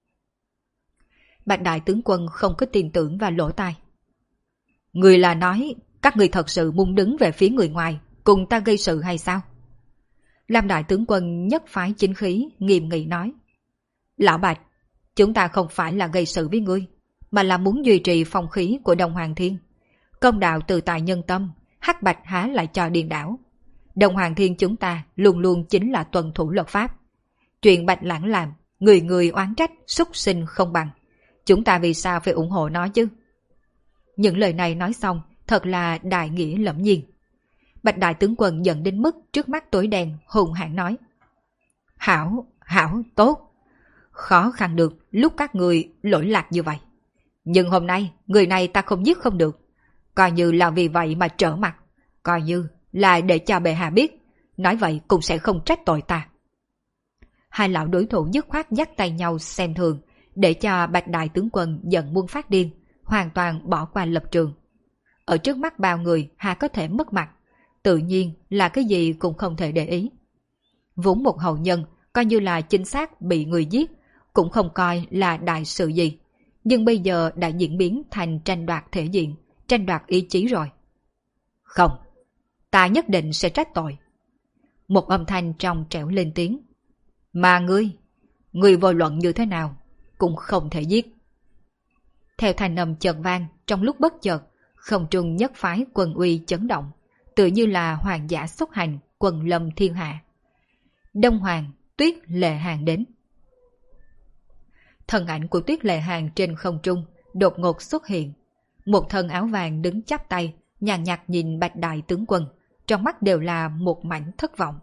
Bạch đại tướng quân không có tin tưởng vào lỗ tai. Người là nói các người thật sự muốn đứng về phía người ngoài cùng ta gây sự hay sao? Lam đại tướng quân nhất phái chính khí nghiêm nghị nói. Lão Bạch, chúng ta không phải là gây sự với ngươi, mà là muốn duy trì phong khí của Đông Hoàng Thiên. Công đạo từ tài nhân tâm, hắc bạch há lại cho điên đảo. Đông Hoàng Thiên chúng ta luôn luôn chính là tuân thủ luật pháp. Chuyện Bạch Lãng làm, người người oán trách, súc sinh không bằng. Chúng ta vì sao phải ủng hộ nó chứ? Những lời này nói xong, thật là đại nghĩa lẫm nhiên. Bạch đại tướng quân giận đến mức trước mắt tối đen, hùng hãn nói. Hảo, hảo, tốt. Khó khăn được lúc các người lỗi lạc như vậy. Nhưng hôm nay, người này ta không giết không được. Coi như là vì vậy mà trở mặt. Coi như là để cho bệ hạ biết. Nói vậy cũng sẽ không trách tội ta. Hai lão đối thủ dứt khoát dắt tay nhau xem thường, để cho Bạch đại tướng quân giận muốn phát điên, hoàn toàn bỏ qua lập trường. Ở trước mắt bao người hà có thể mất mặt, tự nhiên là cái gì cũng không thể để ý. Vốn một hậu nhân coi như là chính xác bị người giết, cũng không coi là đại sự gì. Nhưng bây giờ đã diễn biến thành tranh đoạt thể diện, tranh đoạt ý chí rồi. Không, ta nhất định sẽ trách tội. Một âm thanh trong trẻo lên tiếng. Mà ngươi, ngươi vô luận như thế nào cũng không thể giết. Theo thanh âm chợt vang, trong lúc bất chợt, không trung nhất phái quân uy chấn động, tự như là hoàng giả xuất hành, quần lâm thiên hạ. Đông Hoàng, Tuyết Lệ Hàng đến. Thân ảnh của Tuyết Lệ Hàng trên không trung đột ngột xuất hiện. Một thân áo vàng đứng chắp tay, nhàn nhạt nhìn Bạch Đại tướng quân, trong mắt đều là một mảnh thất vọng.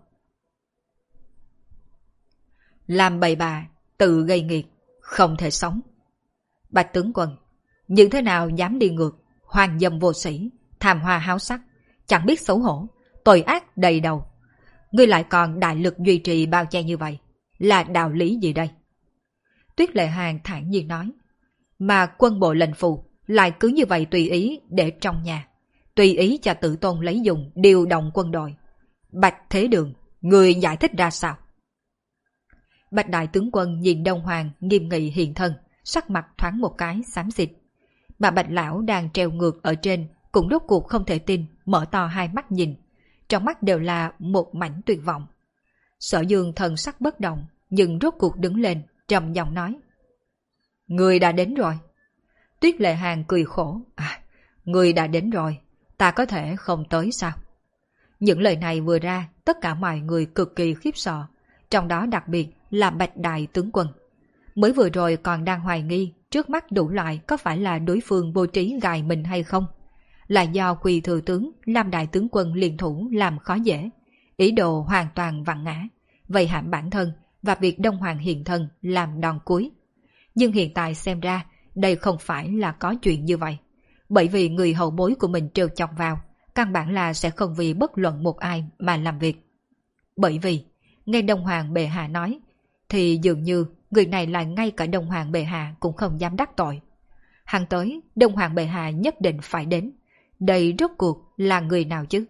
Làm bậy bạ, tự gây nghiệt, không thể sống. Bạch tướng quân, như thế nào dám đi ngược, hoàng dâm vô sĩ, tham hoa háo sắc, chẳng biết xấu hổ, tội ác đầy đầu. Ngươi lại còn đại lực duy trì bao che như vậy, là đạo lý gì đây? Tuyết Lệ Hàng thản nhiên nói. Mà quân bộ lệnh phù lại cứ như vậy tùy ý để trong nhà, tùy ý cho Tử Tôn lấy dùng điều động quân đội. Bạch Thế Đường, người giải thích ra sao? Bạch Đại tướng quân nhìn Đông Hoàng nghiêm nghị hiện thân, sắc mặt thoáng một cái xám xịt. Mà Bạch Lão đang treo ngược ở trên cũng rốt cuộc không thể tin, mở to hai mắt nhìn, trong mắt đều là một mảnh tuyệt vọng. Sở Dương thần sắc bất động, nhưng rốt cuộc đứng lên, trầm giọng nói. Người đã đến rồi. Tuyết Lệ Hàng cười khổ. À, người đã đến rồi, ta có thể không tới sao? Những lời này vừa ra, tất cả mọi người cực kỳ khiếp sợ, trong đó đặc biệt là Bạch Đại tướng quân. Mới vừa rồi còn đang hoài nghi trước mắt đủ loại có phải là đối phương vô trí gài mình hay không. Là do Quỳ thừa tướng Lam Đại tướng quân liên thủ làm khó dễ, ý đồ hoàn toàn vặn ngã, vây hãm bản thân và việc Đông Hoàng hiện thân làm đòn cuối. Nhưng hiện tại xem ra đây không phải là có chuyện như vậy, bởi vì người hậu bối của mình trêu chọc vào, căn bản là sẽ không vì bất luận một ai mà làm việc. Bởi vì nghe Đông Hoàng bệ hạ nói, thì dường như người này là ngay cả Đông Hoàng bệ hạ cũng không dám đắc tội. Hắn tới, Đông Hoàng bệ hạ nhất định phải đến. Đây rốt cuộc là người nào chứ?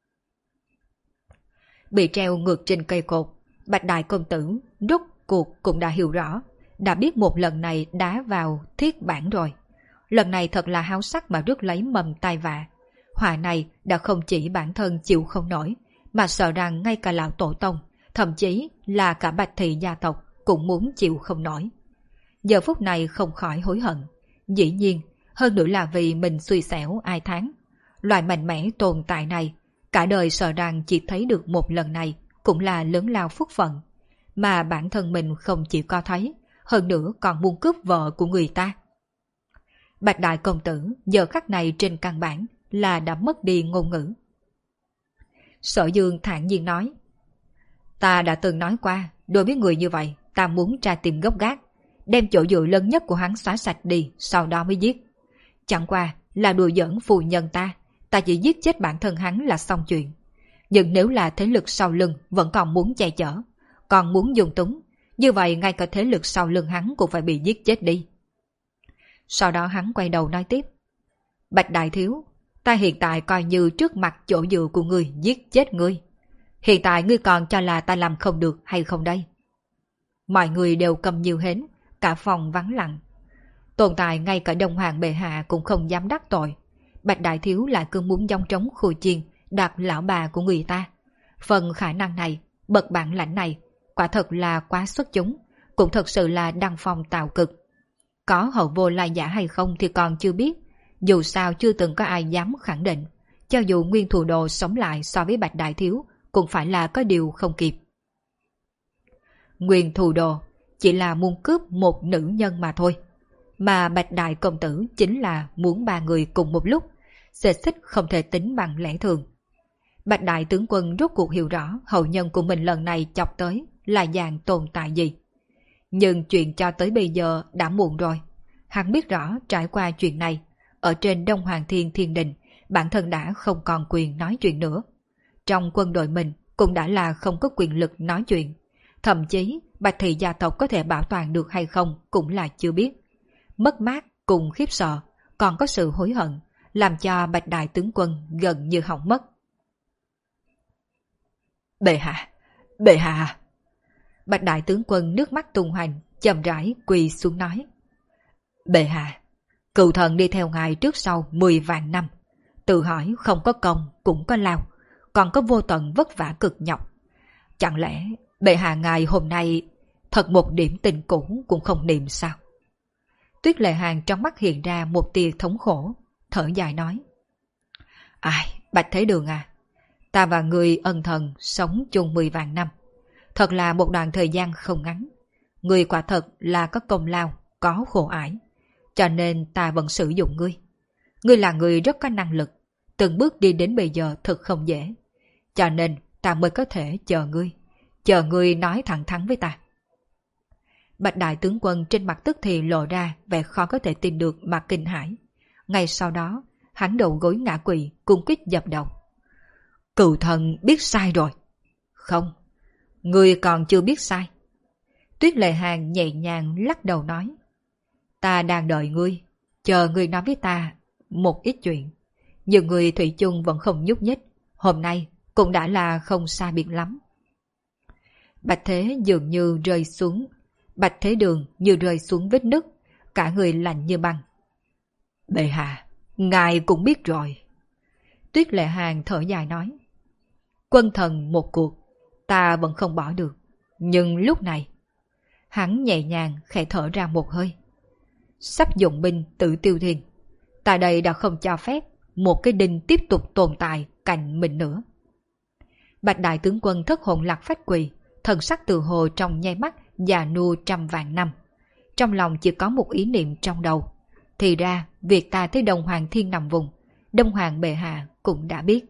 Bị treo ngược trên cây cột, Bạch Đại công tử rốt cuộc cũng đã hiểu rõ, đã biết một lần này đá vào thiết bản rồi. Lần này thật là háo sắc mà rước lấy mầm tai vạ. Họa này đã không chỉ bản thân chịu không nổi, mà sợ rằng ngay cả lão tổ tông, thậm chí là cả Bạch thị gia tộc cũng muốn chịu không nổi. Giờ phút này không khỏi hối hận. Dĩ nhiên, hơn nữa là vì mình xui xẻo ai tháng. Loại mạnh mẽ tồn tại này, cả đời sợ rằng chỉ thấy được một lần này cũng là lớn lao phúc phận. Mà bản thân mình không chỉ có thấy, hơn nữa còn muốn cướp vợ của người ta. Bạch Đại công tử giờ khắc này trên căn bản là đã mất đi ngôn ngữ. Sở Dương thản nhiên nói. Ta đã từng nói qua, đối với người như vậy, ta muốn tra tìm gốc gác, đem chỗ dựa lớn nhất của hắn xóa sạch đi, sau đó mới giết. Chẳng qua là đùa giỡn phù nhân ta, ta chỉ giết chết bản thân hắn là xong chuyện. Nhưng nếu là thế lực sau lưng vẫn còn muốn che chở, còn muốn dùng túng, như vậy ngay cả thế lực sau lưng hắn cũng phải bị giết chết đi. Sau đó hắn quay đầu nói tiếp. Bạch Đại thiếu, ta hiện tại coi như trước mặt chỗ dựa của ngươi giết chết ngươi. Hiện tại ngươi còn cho là ta làm không được hay không đây? Mọi người đều cầm nhiều hến, cả phòng vắng lặng. Tồn tại ngay cả Đông Hoàng bệ hạ cũng không dám đắc tội. Bạch Đại thiếu lại cứ muốn giong trống khô chiên đặt lão bà của người ta. Phần khả năng này, bậc bản lãnh này, quả thật là quá xuất chúng, cũng thật sự là đăng phong tạo cực. Có hậu vô lai giả hay không thì còn chưa biết, dù sao chưa từng có ai dám khẳng định. Cho dù Nguyên Thù Đồ sống lại so với Bạch Đại thiếu, cũng phải là có điều không kịp. Nguyên Thù Đồ chỉ là muốn cướp một nữ nhân mà thôi, mà Bạch Đại công tử chính là muốn ba người cùng một lúc, xê xích không thể tính bằng lẽ thường. Bạch Đại tướng quân rốt cuộc hiểu rõ hậu nhân của mình lần này chọc tới là dạng tồn tại gì. Nhưng chuyện cho tới bây giờ đã muộn rồi. Hắn biết rõ trải qua chuyện này, ở trên Đông Hoàng Thiên Thiên Đình, bản thân đã không còn quyền nói chuyện nữa. Trong quân đội mình cũng đã là không có quyền lực nói chuyện. Thậm chí Bạch thị gia tộc có thể bảo toàn được hay không cũng là chưa biết. Mất mát cùng khiếp sợ, còn có sự hối hận, làm cho Bạch Đại tướng quân gần như hỏng mất. Bệ hạ, bệ hạ. Bạch Đại tướng quân nước mắt tung hoành, chậm rãi quỳ xuống nói. Bệ hạ, cựu thần đi theo ngài trước sau mười vạn năm, tự hỏi không có công cũng có lao, còn có vô tận vất vả cực nhọc. Chẳng lẽ bệ hạ ngài hôm nay thật một điểm tình cũ cũng không niệm sao? Tuyết Lệ Hàng trong mắt hiện ra một tia thống khổ, thở dài nói. Ai, Bạch Thế Đường à, ta và người ân thần sống chung mười vạn năm. Thật là một đoạn thời gian không ngắn. Người quả thật là có công lao, có khổ ải. Cho nên ta vẫn sử dụng ngươi. Ngươi là người rất có năng lực. Từng bước đi đến bây giờ thật không dễ. Cho nên ta mới có thể chờ ngươi. Chờ ngươi nói thẳng thắn với ta. Bạch đại tướng quân trên mặt tức thì lộ ra vẻ khó có thể tin được mà kinh hãi. Ngay sau đó, hắn đầu gối ngã quỵ, cung quýt dập đầu. Cựu thần biết sai rồi. Không, ngươi còn chưa biết sai. Tuyết Lệ Hàng nhẹ nhàng lắc đầu nói. Ta đang đợi ngươi, chờ ngươi nói với ta một ít chuyện. Nhưng người thủy chung vẫn không nhúc nhích. Hôm nay cũng đã là không xa biệt lắm. Bạch Thế dường như rơi xuống. Bạch Thế Đường như rơi xuống vết nứt. Cả người lạnh như băng. Bệ hạ, ngài cũng biết rồi. Tuyết Lệ Hàng thở dài nói. Quân thần một cuộc, ta vẫn không bỏ được. Nhưng lúc này, hắn nhẹ nhàng khẽ thở ra một hơi. Sắp dụng binh tự tiêu thiên. Tại đây đã không cho phép một cái đinh tiếp tục tồn tại cạnh mình nữa. Bạch đại tướng quân thất hồn lạc phách quỳ, thần sắc tự hồ trong nháy mắt già nua trăm vạn năm. Trong lòng chỉ có một ý niệm trong đầu. Thì ra việc ta tới Đông Hoàng Thiên nằm vùng, Đông Hoàng bệ hạ cũng đã biết.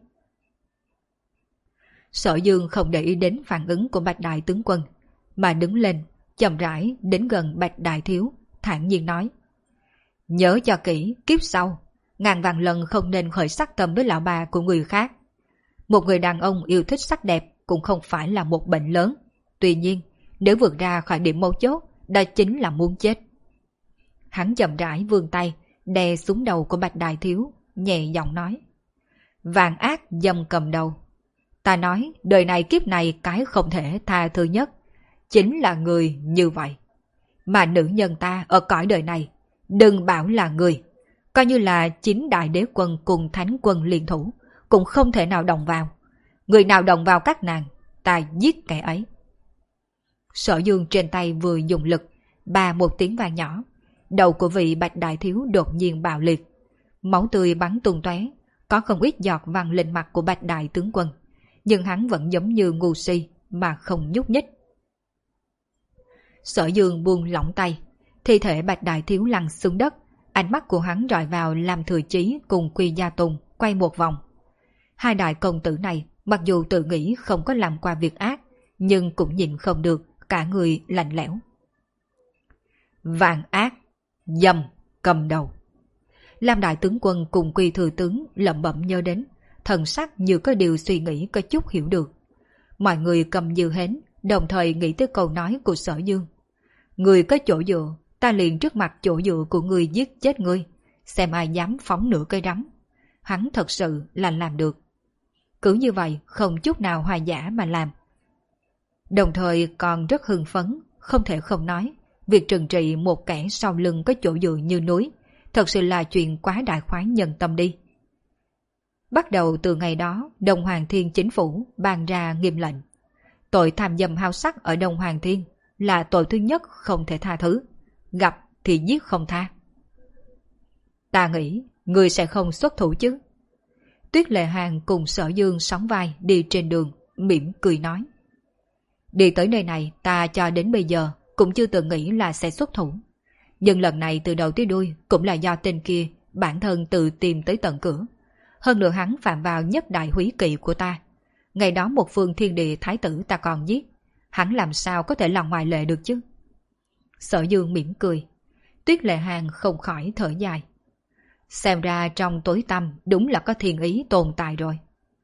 Sở Dương không để ý đến phản ứng của Bạch đại tướng quân, mà đứng lên, chậm rãi đến gần Bạch đại thiếu, thản nhiên nói. Nhớ cho kỹ, kiếp sau, ngàn vạn lần không nên khởi sắc tâm với lão bà của người khác. Một người đàn ông yêu thích sắc đẹp cũng không phải là một bệnh lớn. Tuy nhiên, nếu vượt ra khỏi điểm mấu chốt, đó chính là muốn chết. Hắn chậm rãi vươn tay, đè xuống đầu của Bạch đại thiếu, nhẹ giọng nói. Vạn ác dâm cầm đầu. Ta nói, đời này kiếp này cái không thể tha thứ nhất, chính là người như vậy. Mà nữ nhân ta ở cõi đời này, đừng bảo là người, coi như là chính đại đế quân cùng thánh quân liên thủ, cũng không thể nào đồng vào. Người nào đồng vào các nàng, ta giết kẻ ấy. Sở Dương trên tay vừa dùng lực, ba một tiếng vang nhỏ, đầu của vị Bạch đại thiếu đột nhiên bạo liệt. Máu tươi bắn tung tóe, có không ít giọt văng lên mặt của Bạch đại tướng quân, nhưng hắn vẫn giống như ngu si mà không nhúc nhích. Sở Dương buông lỏng tay, thi thể Bạch đại thiếu lăn xuống đất, ánh mắt của hắn rọi vào Lam Thừa Chí cùng Quy Gia Tùng quay một vòng. Hai đại công tử này mặc dù tự nghĩ không có làm qua việc ác, nhưng cũng nhìn không được, cả người lạnh lẽo. Vạn ác, dâm, cầm đầu. Lam đại tướng quân cùng Quy thừa tướng lẩm bẩm nhớ đến, thần sắc như có điều suy nghĩ có chút hiểu được. Mọi người cầm như hến, đồng thời nghĩ tới câu nói của Sở Dương. Người có chỗ dựa, ta liền trước mặt chỗ dựa của người giết chết ngươi, xem ai dám phóng nửa cây rắm. Hắn thật sự là làm được. Cứ như vậy, không chút nào hòa giả mà làm. Đồng thời còn rất hưng phấn, không thể không nói, việc trừng trị một kẻ sau lưng có chỗ dựa như núi, thật sự là chuyện quá đại khoái nhân tâm đi. Bắt đầu từ ngày đó, Đông Hoàng Thiên chính phủ ban ra nghiêm lệnh. Tội tham dâm hao sắc ở Đông Hoàng Thiên là tội thứ nhất không thể tha thứ, gặp thì giết không tha. Ta nghĩ người sẽ không xuất thủ chứ. Tuyết Lệ Hàng cùng Sở Dương sóng vai đi trên đường, mỉm cười nói. Đi tới nơi này ta cho đến bây giờ cũng chưa từng nghĩ là sẽ xuất thủ. Nhưng lần này từ đầu tới đuôi cũng là do tên kia bản thân tự tìm tới tận cửa. Hơn nữa hắn phạm vào nhất đại húy kỵ của ta. Ngày đó một phương thiên địa thái tử ta còn giết. Hắn làm sao có thể là ngoài lệ được chứ? Sở Dương mỉm cười. Tuyết Lệ Hàng không khỏi thở dài. Xem ra trong tối tăm đúng là có thiên ý tồn tại rồi.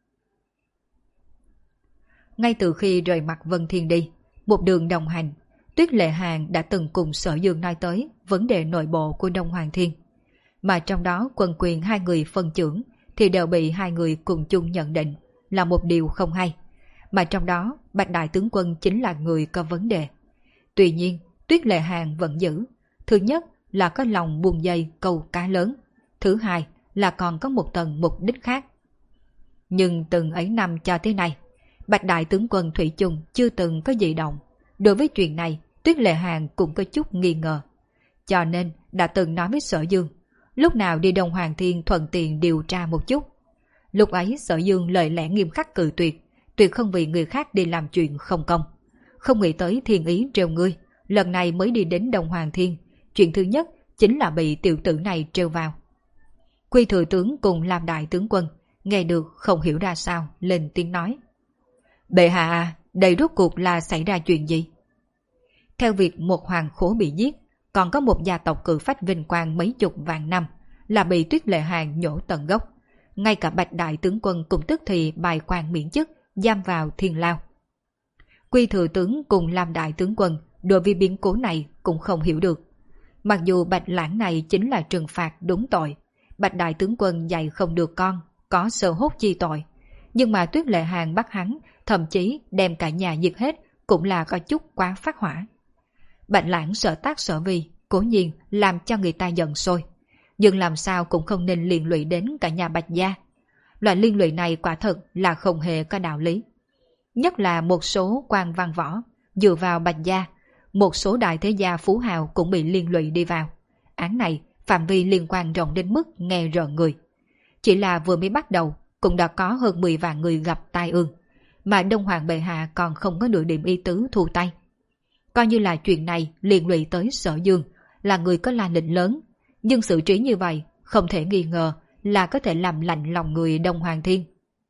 Ngay từ khi rời mặt Vân Thiên đi, một đường đồng hành, Tuyết Lệ Hàng đã từng cùng Sở Dương nói tới vấn đề nội bộ của Đông Hoàng Thiên. Mà trong đó quân quyền hai người phân chưởng thì đều bị hai người cùng chung nhận định là một điều không hay. Mà trong đó Bạch đại tướng quân chính là người có vấn đề. Tuy nhiên Tuyết Lệ Hàng vẫn giữ. Thứ nhất là có lòng buông dây câu cá lớn. Thứ hai là còn có một tầng mục đích khác. Nhưng từng ấy năm cho tới nay, Bạch đại tướng quân thủy chung chưa từng có dị động. Đối với chuyện này, Tuyết Lệ Hàng cũng có chút nghi ngờ. Cho nên đã từng nói với Sở Dương, lúc nào đi Đông Hoàng Thiên thuận tiện điều tra một chút. Lúc ấy Sở Dương lời lẽ nghiêm khắc cự tuyệt, tuyệt không vì người khác đi làm chuyện không công. Không nghĩ tới thiên ý trêu ngươi, lần này mới đi đến Đông Hoàng Thiên, chuyện thứ nhất chính là bị tiểu tử này trêu vào. Quy thừa tướng cùng làm đại tướng quân, nghe được không hiểu ra sao, lên tiếng nói. Bệ hạ, đây rốt cuộc là xảy ra chuyện gì? Theo việc một hoàng khố bị giết, còn có một gia tộc cự phách vinh quang mấy chục vạn năm, là bị Tuyết Lệ Hàn nhổ tận gốc. Ngay cả Bạch đại tướng quân cùng tức thì bài quan miễn chức, giam vào thiên lao. Quy thừa tướng cùng làm đại tướng quân đối với biến cố này cũng không hiểu được. Mặc dù Bạch lãng này chính là trừng phạt đúng tội, Bạch đại tướng quân dạy không được con, có sơ hốt chi tội, nhưng mà Tuyết Lệ Hàn bắt hắn, thậm chí đem cả nhà diệt hết, cũng là có chút quá phát hỏa. Bạch lãng sợ tác sợ vi, cố nhiên làm cho người ta giận sôi, nhưng làm sao cũng không nên liên lụy đến cả nhà Bạch gia. Loại liên lụy này quả thật là không hề có đạo lý. Nhất là một số quan văn võ dựa vào Bạch gia, một số đại thế gia phú hào cũng bị liên lụy đi vào. Án này phạm vi liên quan rộng đến mức nghe rợn người. Chỉ là vừa mới bắt đầu cũng đã có hơn mười vạn người gặp tai ương, mà Đông Hoàng bệ hạ còn không có nửa điểm ý tứ thu tay. Coi như là chuyện này liên lụy tới Sở Dương, là người có la lịch lớn, nhưng xử trí như vậy không thể nghi ngờ là có thể làm lạnh lòng người Đông Hoàng Thiên.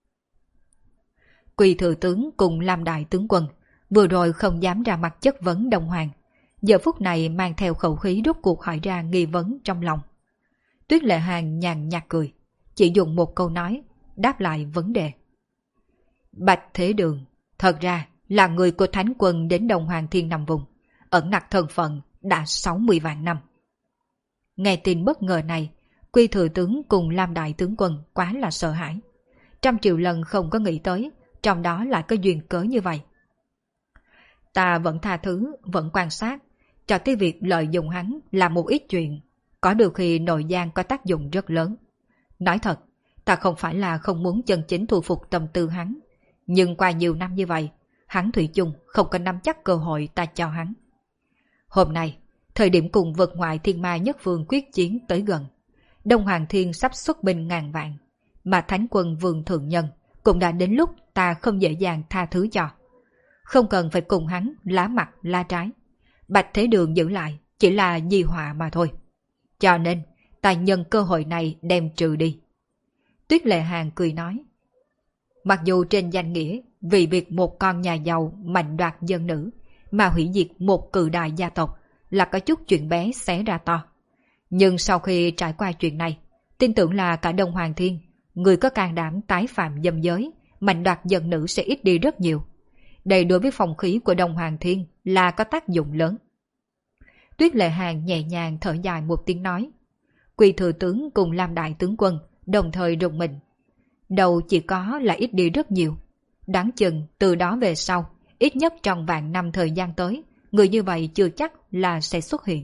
Quỳ thừa tướng cùng làm đại tướng quân vừa rồi không dám ra mặt chất vấn Đông Hoàng, giờ phút này mang theo khẩu khí rút cuộc hỏi ra nghi vấn trong lòng. Tuyết Lệ Hàn nhàn nhạt cười, chỉ dùng một câu nói đáp lại vấn đề. Bạch Thế Đường thật ra là người của Thánh Quân đến Đông Hoàng Thiên nằm vùng, ẩn nặc thân phận đã sáu mươi vạn năm. Nghe tin bất ngờ này, Quy thừa tướng cùng Lam đại tướng quân quá là sợ hãi. Trăm triệu lần không có nghĩ tới, trong đó lại có duyên cớ như vậy. Ta vẫn tha thứ, vẫn quan sát, cho tới việc lợi dụng hắn là một ít chuyện, có được khi nội gian có tác dụng rất lớn. Nói thật, ta không phải là không muốn chân chính thu phục tâm tư hắn, nhưng qua nhiều năm như vậy, hắn thủy chung không có nắm chắc cơ hội ta cho hắn. Hôm nay, thời điểm cùng vượt ngoại thiên ma nhất phương quyết chiến tới gần, Đông Hoàng Thiên sắp xuất binh ngàn vạn, mà Thánh Quân Vương Thượng Nhân cũng đã đến lúc ta không dễ dàng tha thứ cho. Không cần phải cùng hắn lá mặt lá trái. Bạch Thế Đường giữ lại chỉ là di họa mà thôi. Cho nên, ta nhân cơ hội này đem trừ đi. Tuyết Lệ Hàn cười nói. Mặc dù trên danh nghĩa, vì việc một con nhà giàu mạnh đoạt dân nữ, mà hủy diệt một cự đại gia tộc là có chút chuyện bé xé ra to. Nhưng sau khi trải qua chuyện này, tin tưởng là cả Đông Hoàng Thiên, người có can đảm tái phạm dâm giới, mạnh đoạt dân nữ sẽ ít đi rất nhiều. Đây đối với phong khí của Đông Hoàng Thiên là có tác dụng lớn. Tuyết Lệ Hàn nhẹ nhàng thở dài một tiếng nói. Quỳ thừa tướng cùng Lam đại tướng quân đồng thời rùng mình. Đầu chỉ có là ít đi rất nhiều. Đáng chừng từ đó về sau, ít nhất trong vạn năm thời gian tới, người như vậy chưa chắc là sẽ xuất hiện.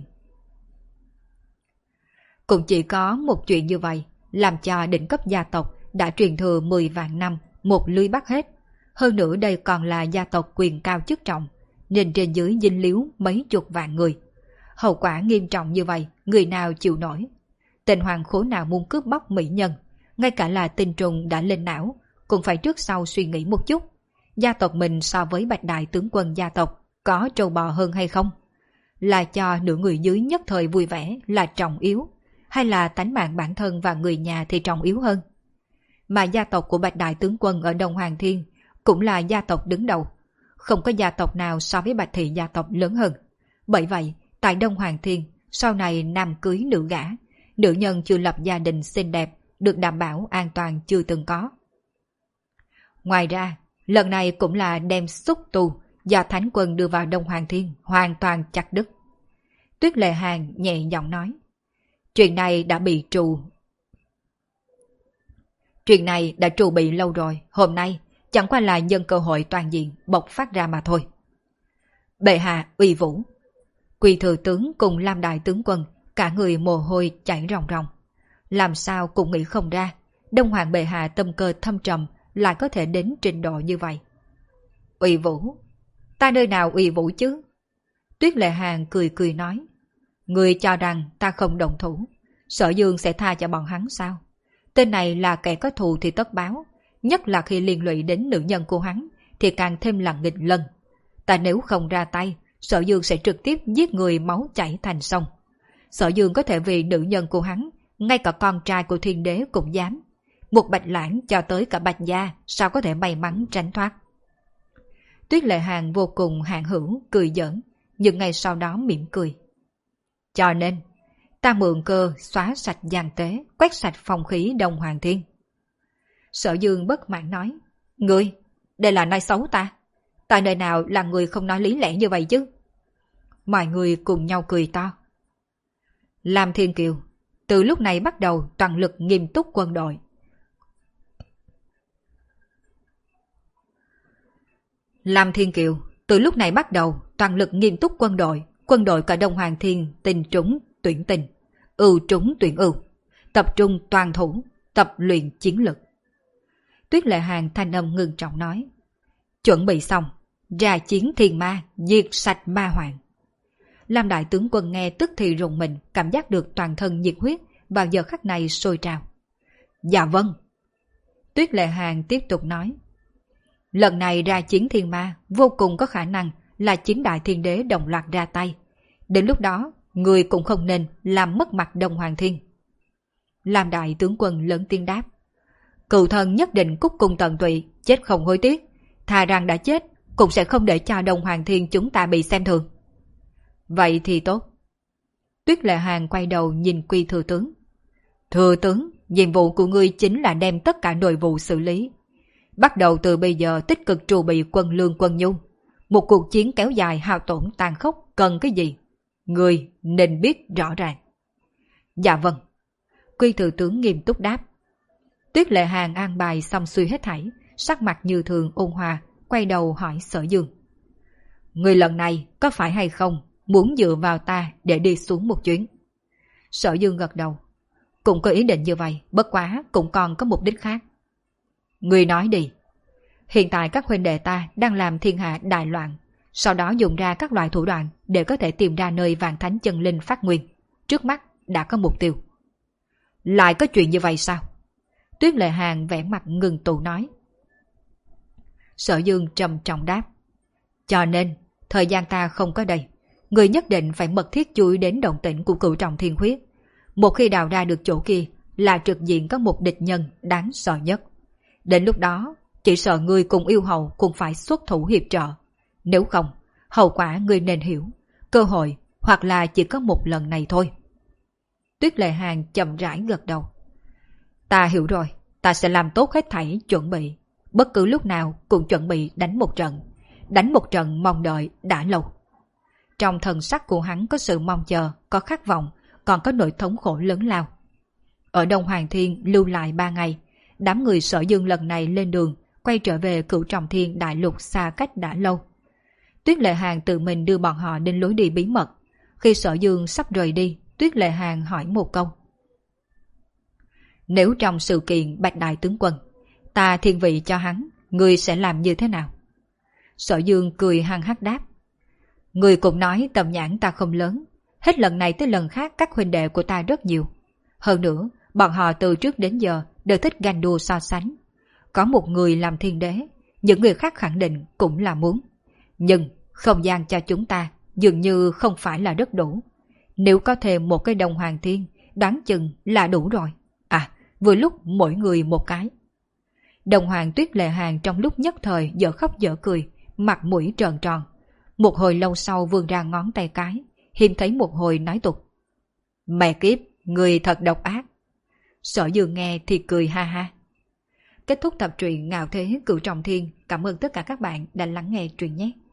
Cũng chỉ có một chuyện như vậy, làm cho đỉnh cấp gia tộc đã truyền thừa mười vạn năm, một lưới bắt hết. Hơn nữa đây còn là gia tộc quyền cao chức trọng, nên trên dưới dinh líu mấy chục vạn người. Hậu quả nghiêm trọng như vậy, người nào chịu nổi. Tên hoàng khố nào muốn cướp bóc mỹ nhân, ngay cả là tinh trùng đã lên não, cũng phải trước sau suy nghĩ một chút. Gia tộc mình so với Bạch đại tướng quân gia tộc có trâu bò hơn hay không? Là cho nửa người dưới nhất thời vui vẻ là trọng yếu, hay là tánh mạng bản thân và người nhà thì trọng yếu hơn? Mà gia tộc của Bạch đại tướng quân ở Đông Hoàng Thiên cũng là gia tộc đứng đầu, không có gia tộc nào so với Bạch thị gia tộc lớn hơn. Bởi vậy, tại Đông Hoàng Thiên, sau này nam cưới nữ gả, nữ nhân chưa lập gia đình xinh đẹp, được đảm bảo an toàn chưa từng có. Ngoài ra, lần này cũng là đem xúc tu do Thánh Quân đưa vào Đông Hoàng Thiên hoàn toàn chặt đứt. Tuyết Lệ Hàn nhẹ giọng nói. Chuyện này đã bị trù. Chuyện này đã trù bị lâu rồi, hôm nay chẳng qua là nhân cơ hội toàn diện bộc phát ra mà thôi. Bệ hạ uy vũ. Quỳ thừa tướng cùng Lam đại tướng quân, cả người mồ hôi chảy ròng ròng. Làm sao cũng nghĩ không ra, Đông Hoàng bệ hạ tâm cơ thâm trầm lại có thể đến trình độ như vậy. Uy vũ? Ta nơi nào uy vũ chứ? Tuyết Lệ Hàn cười cười nói. Người cho rằng ta không đồng thủ, Sở Dương sẽ tha cho bọn hắn sao? Tên này là kẻ có thù thì tất báo, nhất là khi liên lụy đến nữ nhân của hắn thì càng thêm là nghịch lân. Ta nếu không ra tay, Sở Dương sẽ trực tiếp giết người máu chảy thành sông. Sở Dương có thể vì nữ nhân của hắn, ngay cả con trai của thiên đế cũng dám. Một Bạch Lãng cho tới cả Bạch Gia sao có thể may mắn tránh thoát. Tuyết Lệ Hàng vô cùng hạn hữu, cười giỡn, nhưng ngay sau đó mỉm cười. Cho nên, ta mượn cơ xóa sạch gian tế, quét sạch phong khí Đông Hoàng Thiên. Sở Dương bất mãn nói, ngươi, đây là nói xấu ta. Tại nơi nào là người không nói lý lẽ như vậy chứ? Mọi người cùng nhau cười to. Lam Thiên Kiều, từ lúc này bắt đầu toàn lực nghiêm túc quân đội. Lam Thiên Kiều, từ lúc này bắt đầu toàn lực nghiêm túc quân đội, quân đội cả Đông Hoàng Thiên tình trúng tuyển tình, ưu trúng tuyển ưu, tập trung toàn thủ, tập luyện chiến lực. Tuyết Lệ Hàng thanh âm ngưng trọng nói, chuẩn bị xong, ra chiến thiên ma, diệt sạch ma hoàng. Lam đại tướng quân nghe tức thì rùng mình, cảm giác được toàn thân nhiệt huyết vào giờ khắc này sôi trào. Dạ vâng. Tuyết Lệ Hàng tiếp tục nói, lần này ra chiến thiên ma vô cùng có khả năng là chín đại thiên đế đồng loạt ra tay. Đến lúc đó, người cũng không nên làm mất mặt Đông Hoàng Thiên. Lam đại tướng quân lớn tiếng đáp, cựu thân nhất định cúc cung tận tụy, chết không hối tiếc. Thà rằng đã chết, cũng sẽ không để cho Đông Hoàng Thiên chúng ta bị xem thường. Vậy thì tốt. Tuyết Lệ Hàng quay đầu nhìn Quy thừa tướng. Thừa tướng, nhiệm vụ của ngươi chính là đem tất cả nội vụ xử lý. Bắt đầu từ bây giờ tích cực trù bị quân lương quân nhu. Một cuộc chiến kéo dài hao tổn tàn khốc cần cái gì? Ngươi nên biết rõ ràng. Dạ vâng. Quy thừa tướng nghiêm túc đáp. Tuyết Lệ Hàng an bài xong xuôi hết thảy, sắc mặt như thường ôn hòa, quay đầu hỏi Sở Dương. Người lần này có phải hay không muốn dựa vào ta để đi xuống một chuyến? Sở Dương gật đầu. Cũng có ý định như vậy, bất quá cũng còn có mục đích khác. Người nói đi. Hiện tại các huynh đệ ta đang làm thiên hạ đại loạn, sau đó dùng ra các loại thủ đoạn để có thể tìm ra nơi vạn thánh chân linh phát nguyên. Trước mắt đã có mục tiêu. Lại có chuyện như vậy sao? Tuyết Lệ Hàng vẻ mặt ngừng tụ nói. Sở Dương trầm trọng đáp. Cho nên, thời gian ta không có đây. Người nhất định phải mật thiết chú ý đến động tĩnh của cửu trọng thiên huyết. Một khi đào ra được chỗ kia là trực diện có một địch nhân đáng sợ nhất. Đến lúc đó, chỉ sợ người cùng yêu hầu cũng phải xuất thủ hiệp trợ. Nếu không, hậu quả người nên hiểu. Cơ hội hoặc là chỉ có một lần này thôi. Tuyết Lệ Hàng chậm rãi gật đầu. Ta hiểu rồi, ta sẽ làm tốt hết thảy chuẩn bị. Bất cứ lúc nào cũng chuẩn bị đánh một trận. Đánh một trận mong đợi đã lâu. Trong thần sắc của hắn có sự mong chờ, có khát vọng, còn có nỗi thống khổ lớn lao. Ở Đông Hoàng Thiên lưu lại ba ngày, đám người Sở Dương lần này lên đường, quay trở về Cửu Trọng Thiên đại lục xa cách đã lâu. Tuyết Lệ Hàng tự mình đưa bọn họ đến lối đi bí mật. Khi Sở Dương sắp rời đi, Tuyết Lệ Hàng hỏi một câu. Nếu trong sự kiện Bạch Đại Tướng Quân, ta thiên vị cho hắn, ngươi sẽ làm như thế nào? Sở Dương cười hăng hắc đáp. Ngươi cũng nói tầm nhãn ta không lớn, hết lần này tới lần khác các huynh đệ của ta rất nhiều. Hơn nữa, bọn họ từ trước đến giờ đều thích ganh đua so sánh. Có một người làm thiên đế, những người khác khẳng định cũng là muốn. Nhưng không gian cho chúng ta dường như không phải là rất đủ. Nếu có thêm một cái Đông Hoàng Thiên, đoán chừng là đủ rồi. À, vừa lúc mỗi người một cái. Đồng Hoàng Tuyết Lệ Hàng trong lúc nhất thời dở khóc dở cười, mặt mũi tròn tròn. Một hồi lâu sau vươn ra ngón tay cái, hiếm thấy một hồi nói tục. Mẹ kiếp, người thật độc ác. Sở Dương nghe thì cười ha ha. Kết thúc tập truyện Ngạo Thế Cửu Trọng Thiên. Cảm ơn tất cả các bạn đã lắng nghe truyện nhé.